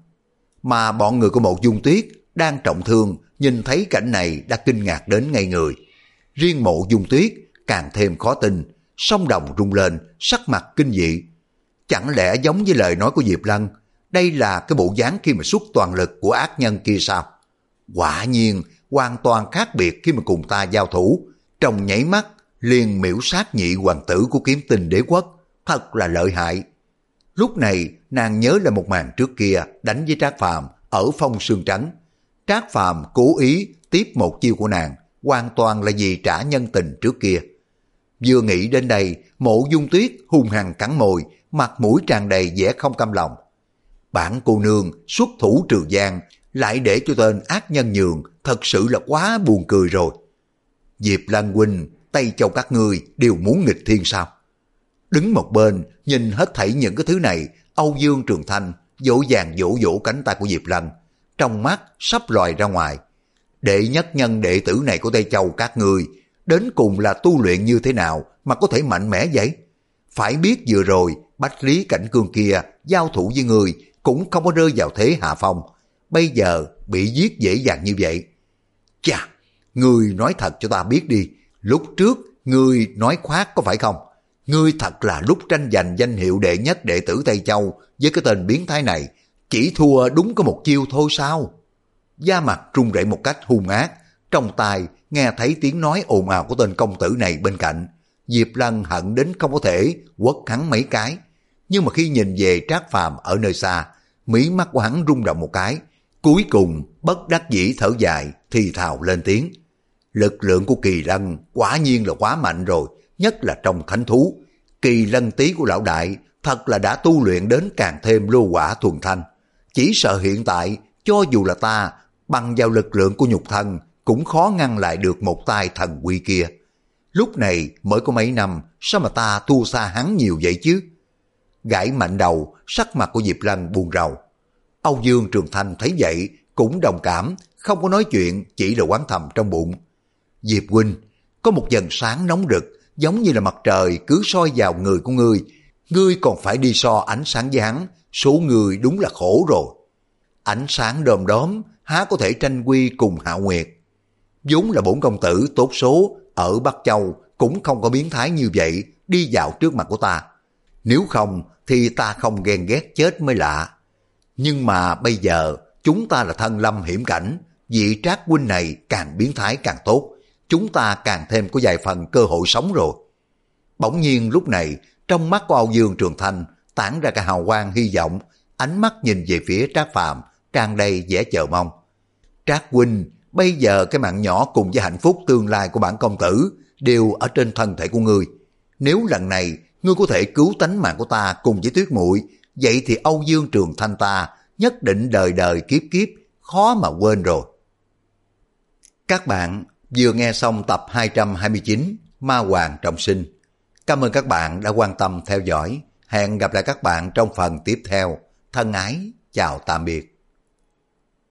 Mà bọn người của Mộ Dung Tuyết đang trọng thương, nhìn thấy cảnh này đã kinh ngạc đến ngây người. Riêng Mộ Dung Tuyết càng thêm khó tin, song đồng rung lên, sắc mặt kinh dị. Chẳng lẽ giống với lời nói của Diệp Lân, đây là cái bộ dáng khi mà xuất toàn lực của ác nhân kia sao? Quả nhiên, hoàn toàn khác biệt khi mà cùng ta giao thủ, trong nháy mắt liền miễu sát nhị hoàng tử của Kiếm Tinh Đế Quốc, thật là lợi hại. Lúc này, nàng nhớ là một màn trước kia đánh với Trác Phàm ở Phong Sương Trấn. Trác Phàm cố ý tiếp một chiêu của nàng, hoàn toàn là vì trả nhân tình trước kia. Vừa nghĩ đến đây, Mộ Dung Tuyết hung hăng cắn môi, mặt mũi tràn đầy vẻ không cam lòng. Bản cô nương xuất thủ trừ gian, lại để cho tên ác nhân nhường, thật sự là quá buồn cười rồi. Diệp Lan huynh, Tây Châu các ngươi đều muốn nghịch thiên sao? Đứng một bên, nhìn hết thảy những cái thứ này, Âu Dương Trường Thanh dỗ dàng vỗ vỗ cánh tay của Diệp Lân, trong mắt sắp lòi ra ngoài. Đệ nhất nhân đệ tử này của Tây Châu các ngươi, đến cùng là tu luyện như thế nào mà có thể mạnh mẽ vậy? Phải biết vừa rồi, Bách Lý Cảnh Cương kia giao thủ với người cũng không có rơi vào thế hạ phong, bây giờ bị giết dễ dàng như vậy. Chà, ngươi nói thật cho ta biết đi, lúc trước ngươi nói khoác có phải không? Ngươi thật là lúc tranh giành danh hiệu đệ nhất đệ tử Tây Châu với cái tên biến thái này, chỉ thua đúng có một chiêu thôi sao? Da mặt run rẩy một cách hung ác, trong tai nghe thấy tiếng nói ồn ào của tên công tử này bên cạnh. Diệp Lân hận đến không có thể quất hắn mấy cái, nhưng mà khi nhìn về Trác Phàm ở nơi xa, mí mắt của hắn rung động một cái, cuối cùng bất đắc dĩ thở dài, thì thào lên tiếng. Lực lượng của Kỳ Lân quả nhiên là quá mạnh rồi, nhất là trong thánh thú. Kỳ Lân tí của lão đại thật là đã tu luyện đến càng thêm lô quả thuần thanh. Chỉ sợ hiện tại, cho dù là ta bằng vào lực lượng của nhục thân, cũng khó ngăn lại được một tay thần quy kia. Lúc này mới có mấy năm, sao mà ta thua xa hắn nhiều vậy chứ? Gãi mạnh đầu, sắc mặt của Diệp Lân buồn rầu. Âu Dương Trường Thanh thấy vậy, cũng đồng cảm, không có nói chuyện, chỉ là oán thầm trong bụng. Diệp huynh, có một dần sáng nóng rực, giống như là mặt trời cứ soi vào người của ngươi, ngươi còn phải đi so ánh sáng với hắn, số người đúng là khổ rồi. Ánh sáng đom đóm há có thể tranh quy cùng Hạo Nguyệt. Vốn là bổn công tử tốt số ở Bắc Châu cũng không có biến thái như vậy đi dạo trước mặt của ta. Nếu không thì ta không ghen ghét chết mới lạ. Nhưng mà bây giờ chúng ta là thân lâm hiểm cảnh, vị Trác huynh này càng biến thái càng tốt, chúng ta càng thêm có vài phần cơ hội sống rồi. Bỗng nhiên lúc này trong mắt của Âu Dương Trường Thanh tản ra cả hào quang hy vọng, ánh mắt nhìn về phía Trác Phàm tràn đầy vẻ chờ mong. Trác huynh, bây giờ cái mạng nhỏ cùng với hạnh phúc tương lai của bản công tử đều ở trên thân thể của ngươi. Nếu lần này ngươi có thể cứu tánh mạng của ta cùng với Tuyết muội, vậy thì Âu Dương Trường Thanh ta nhất định đời đời kiếp kiếp khó mà quên rồi. Các bạn vừa nghe xong tập hai trăm hai mươi chín Ma Hoàng Trọng Sinh. Cảm ơn các bạn đã quan tâm theo dõi. Hẹn gặp lại các bạn trong phần tiếp theo. Thân ái, chào tạm biệt.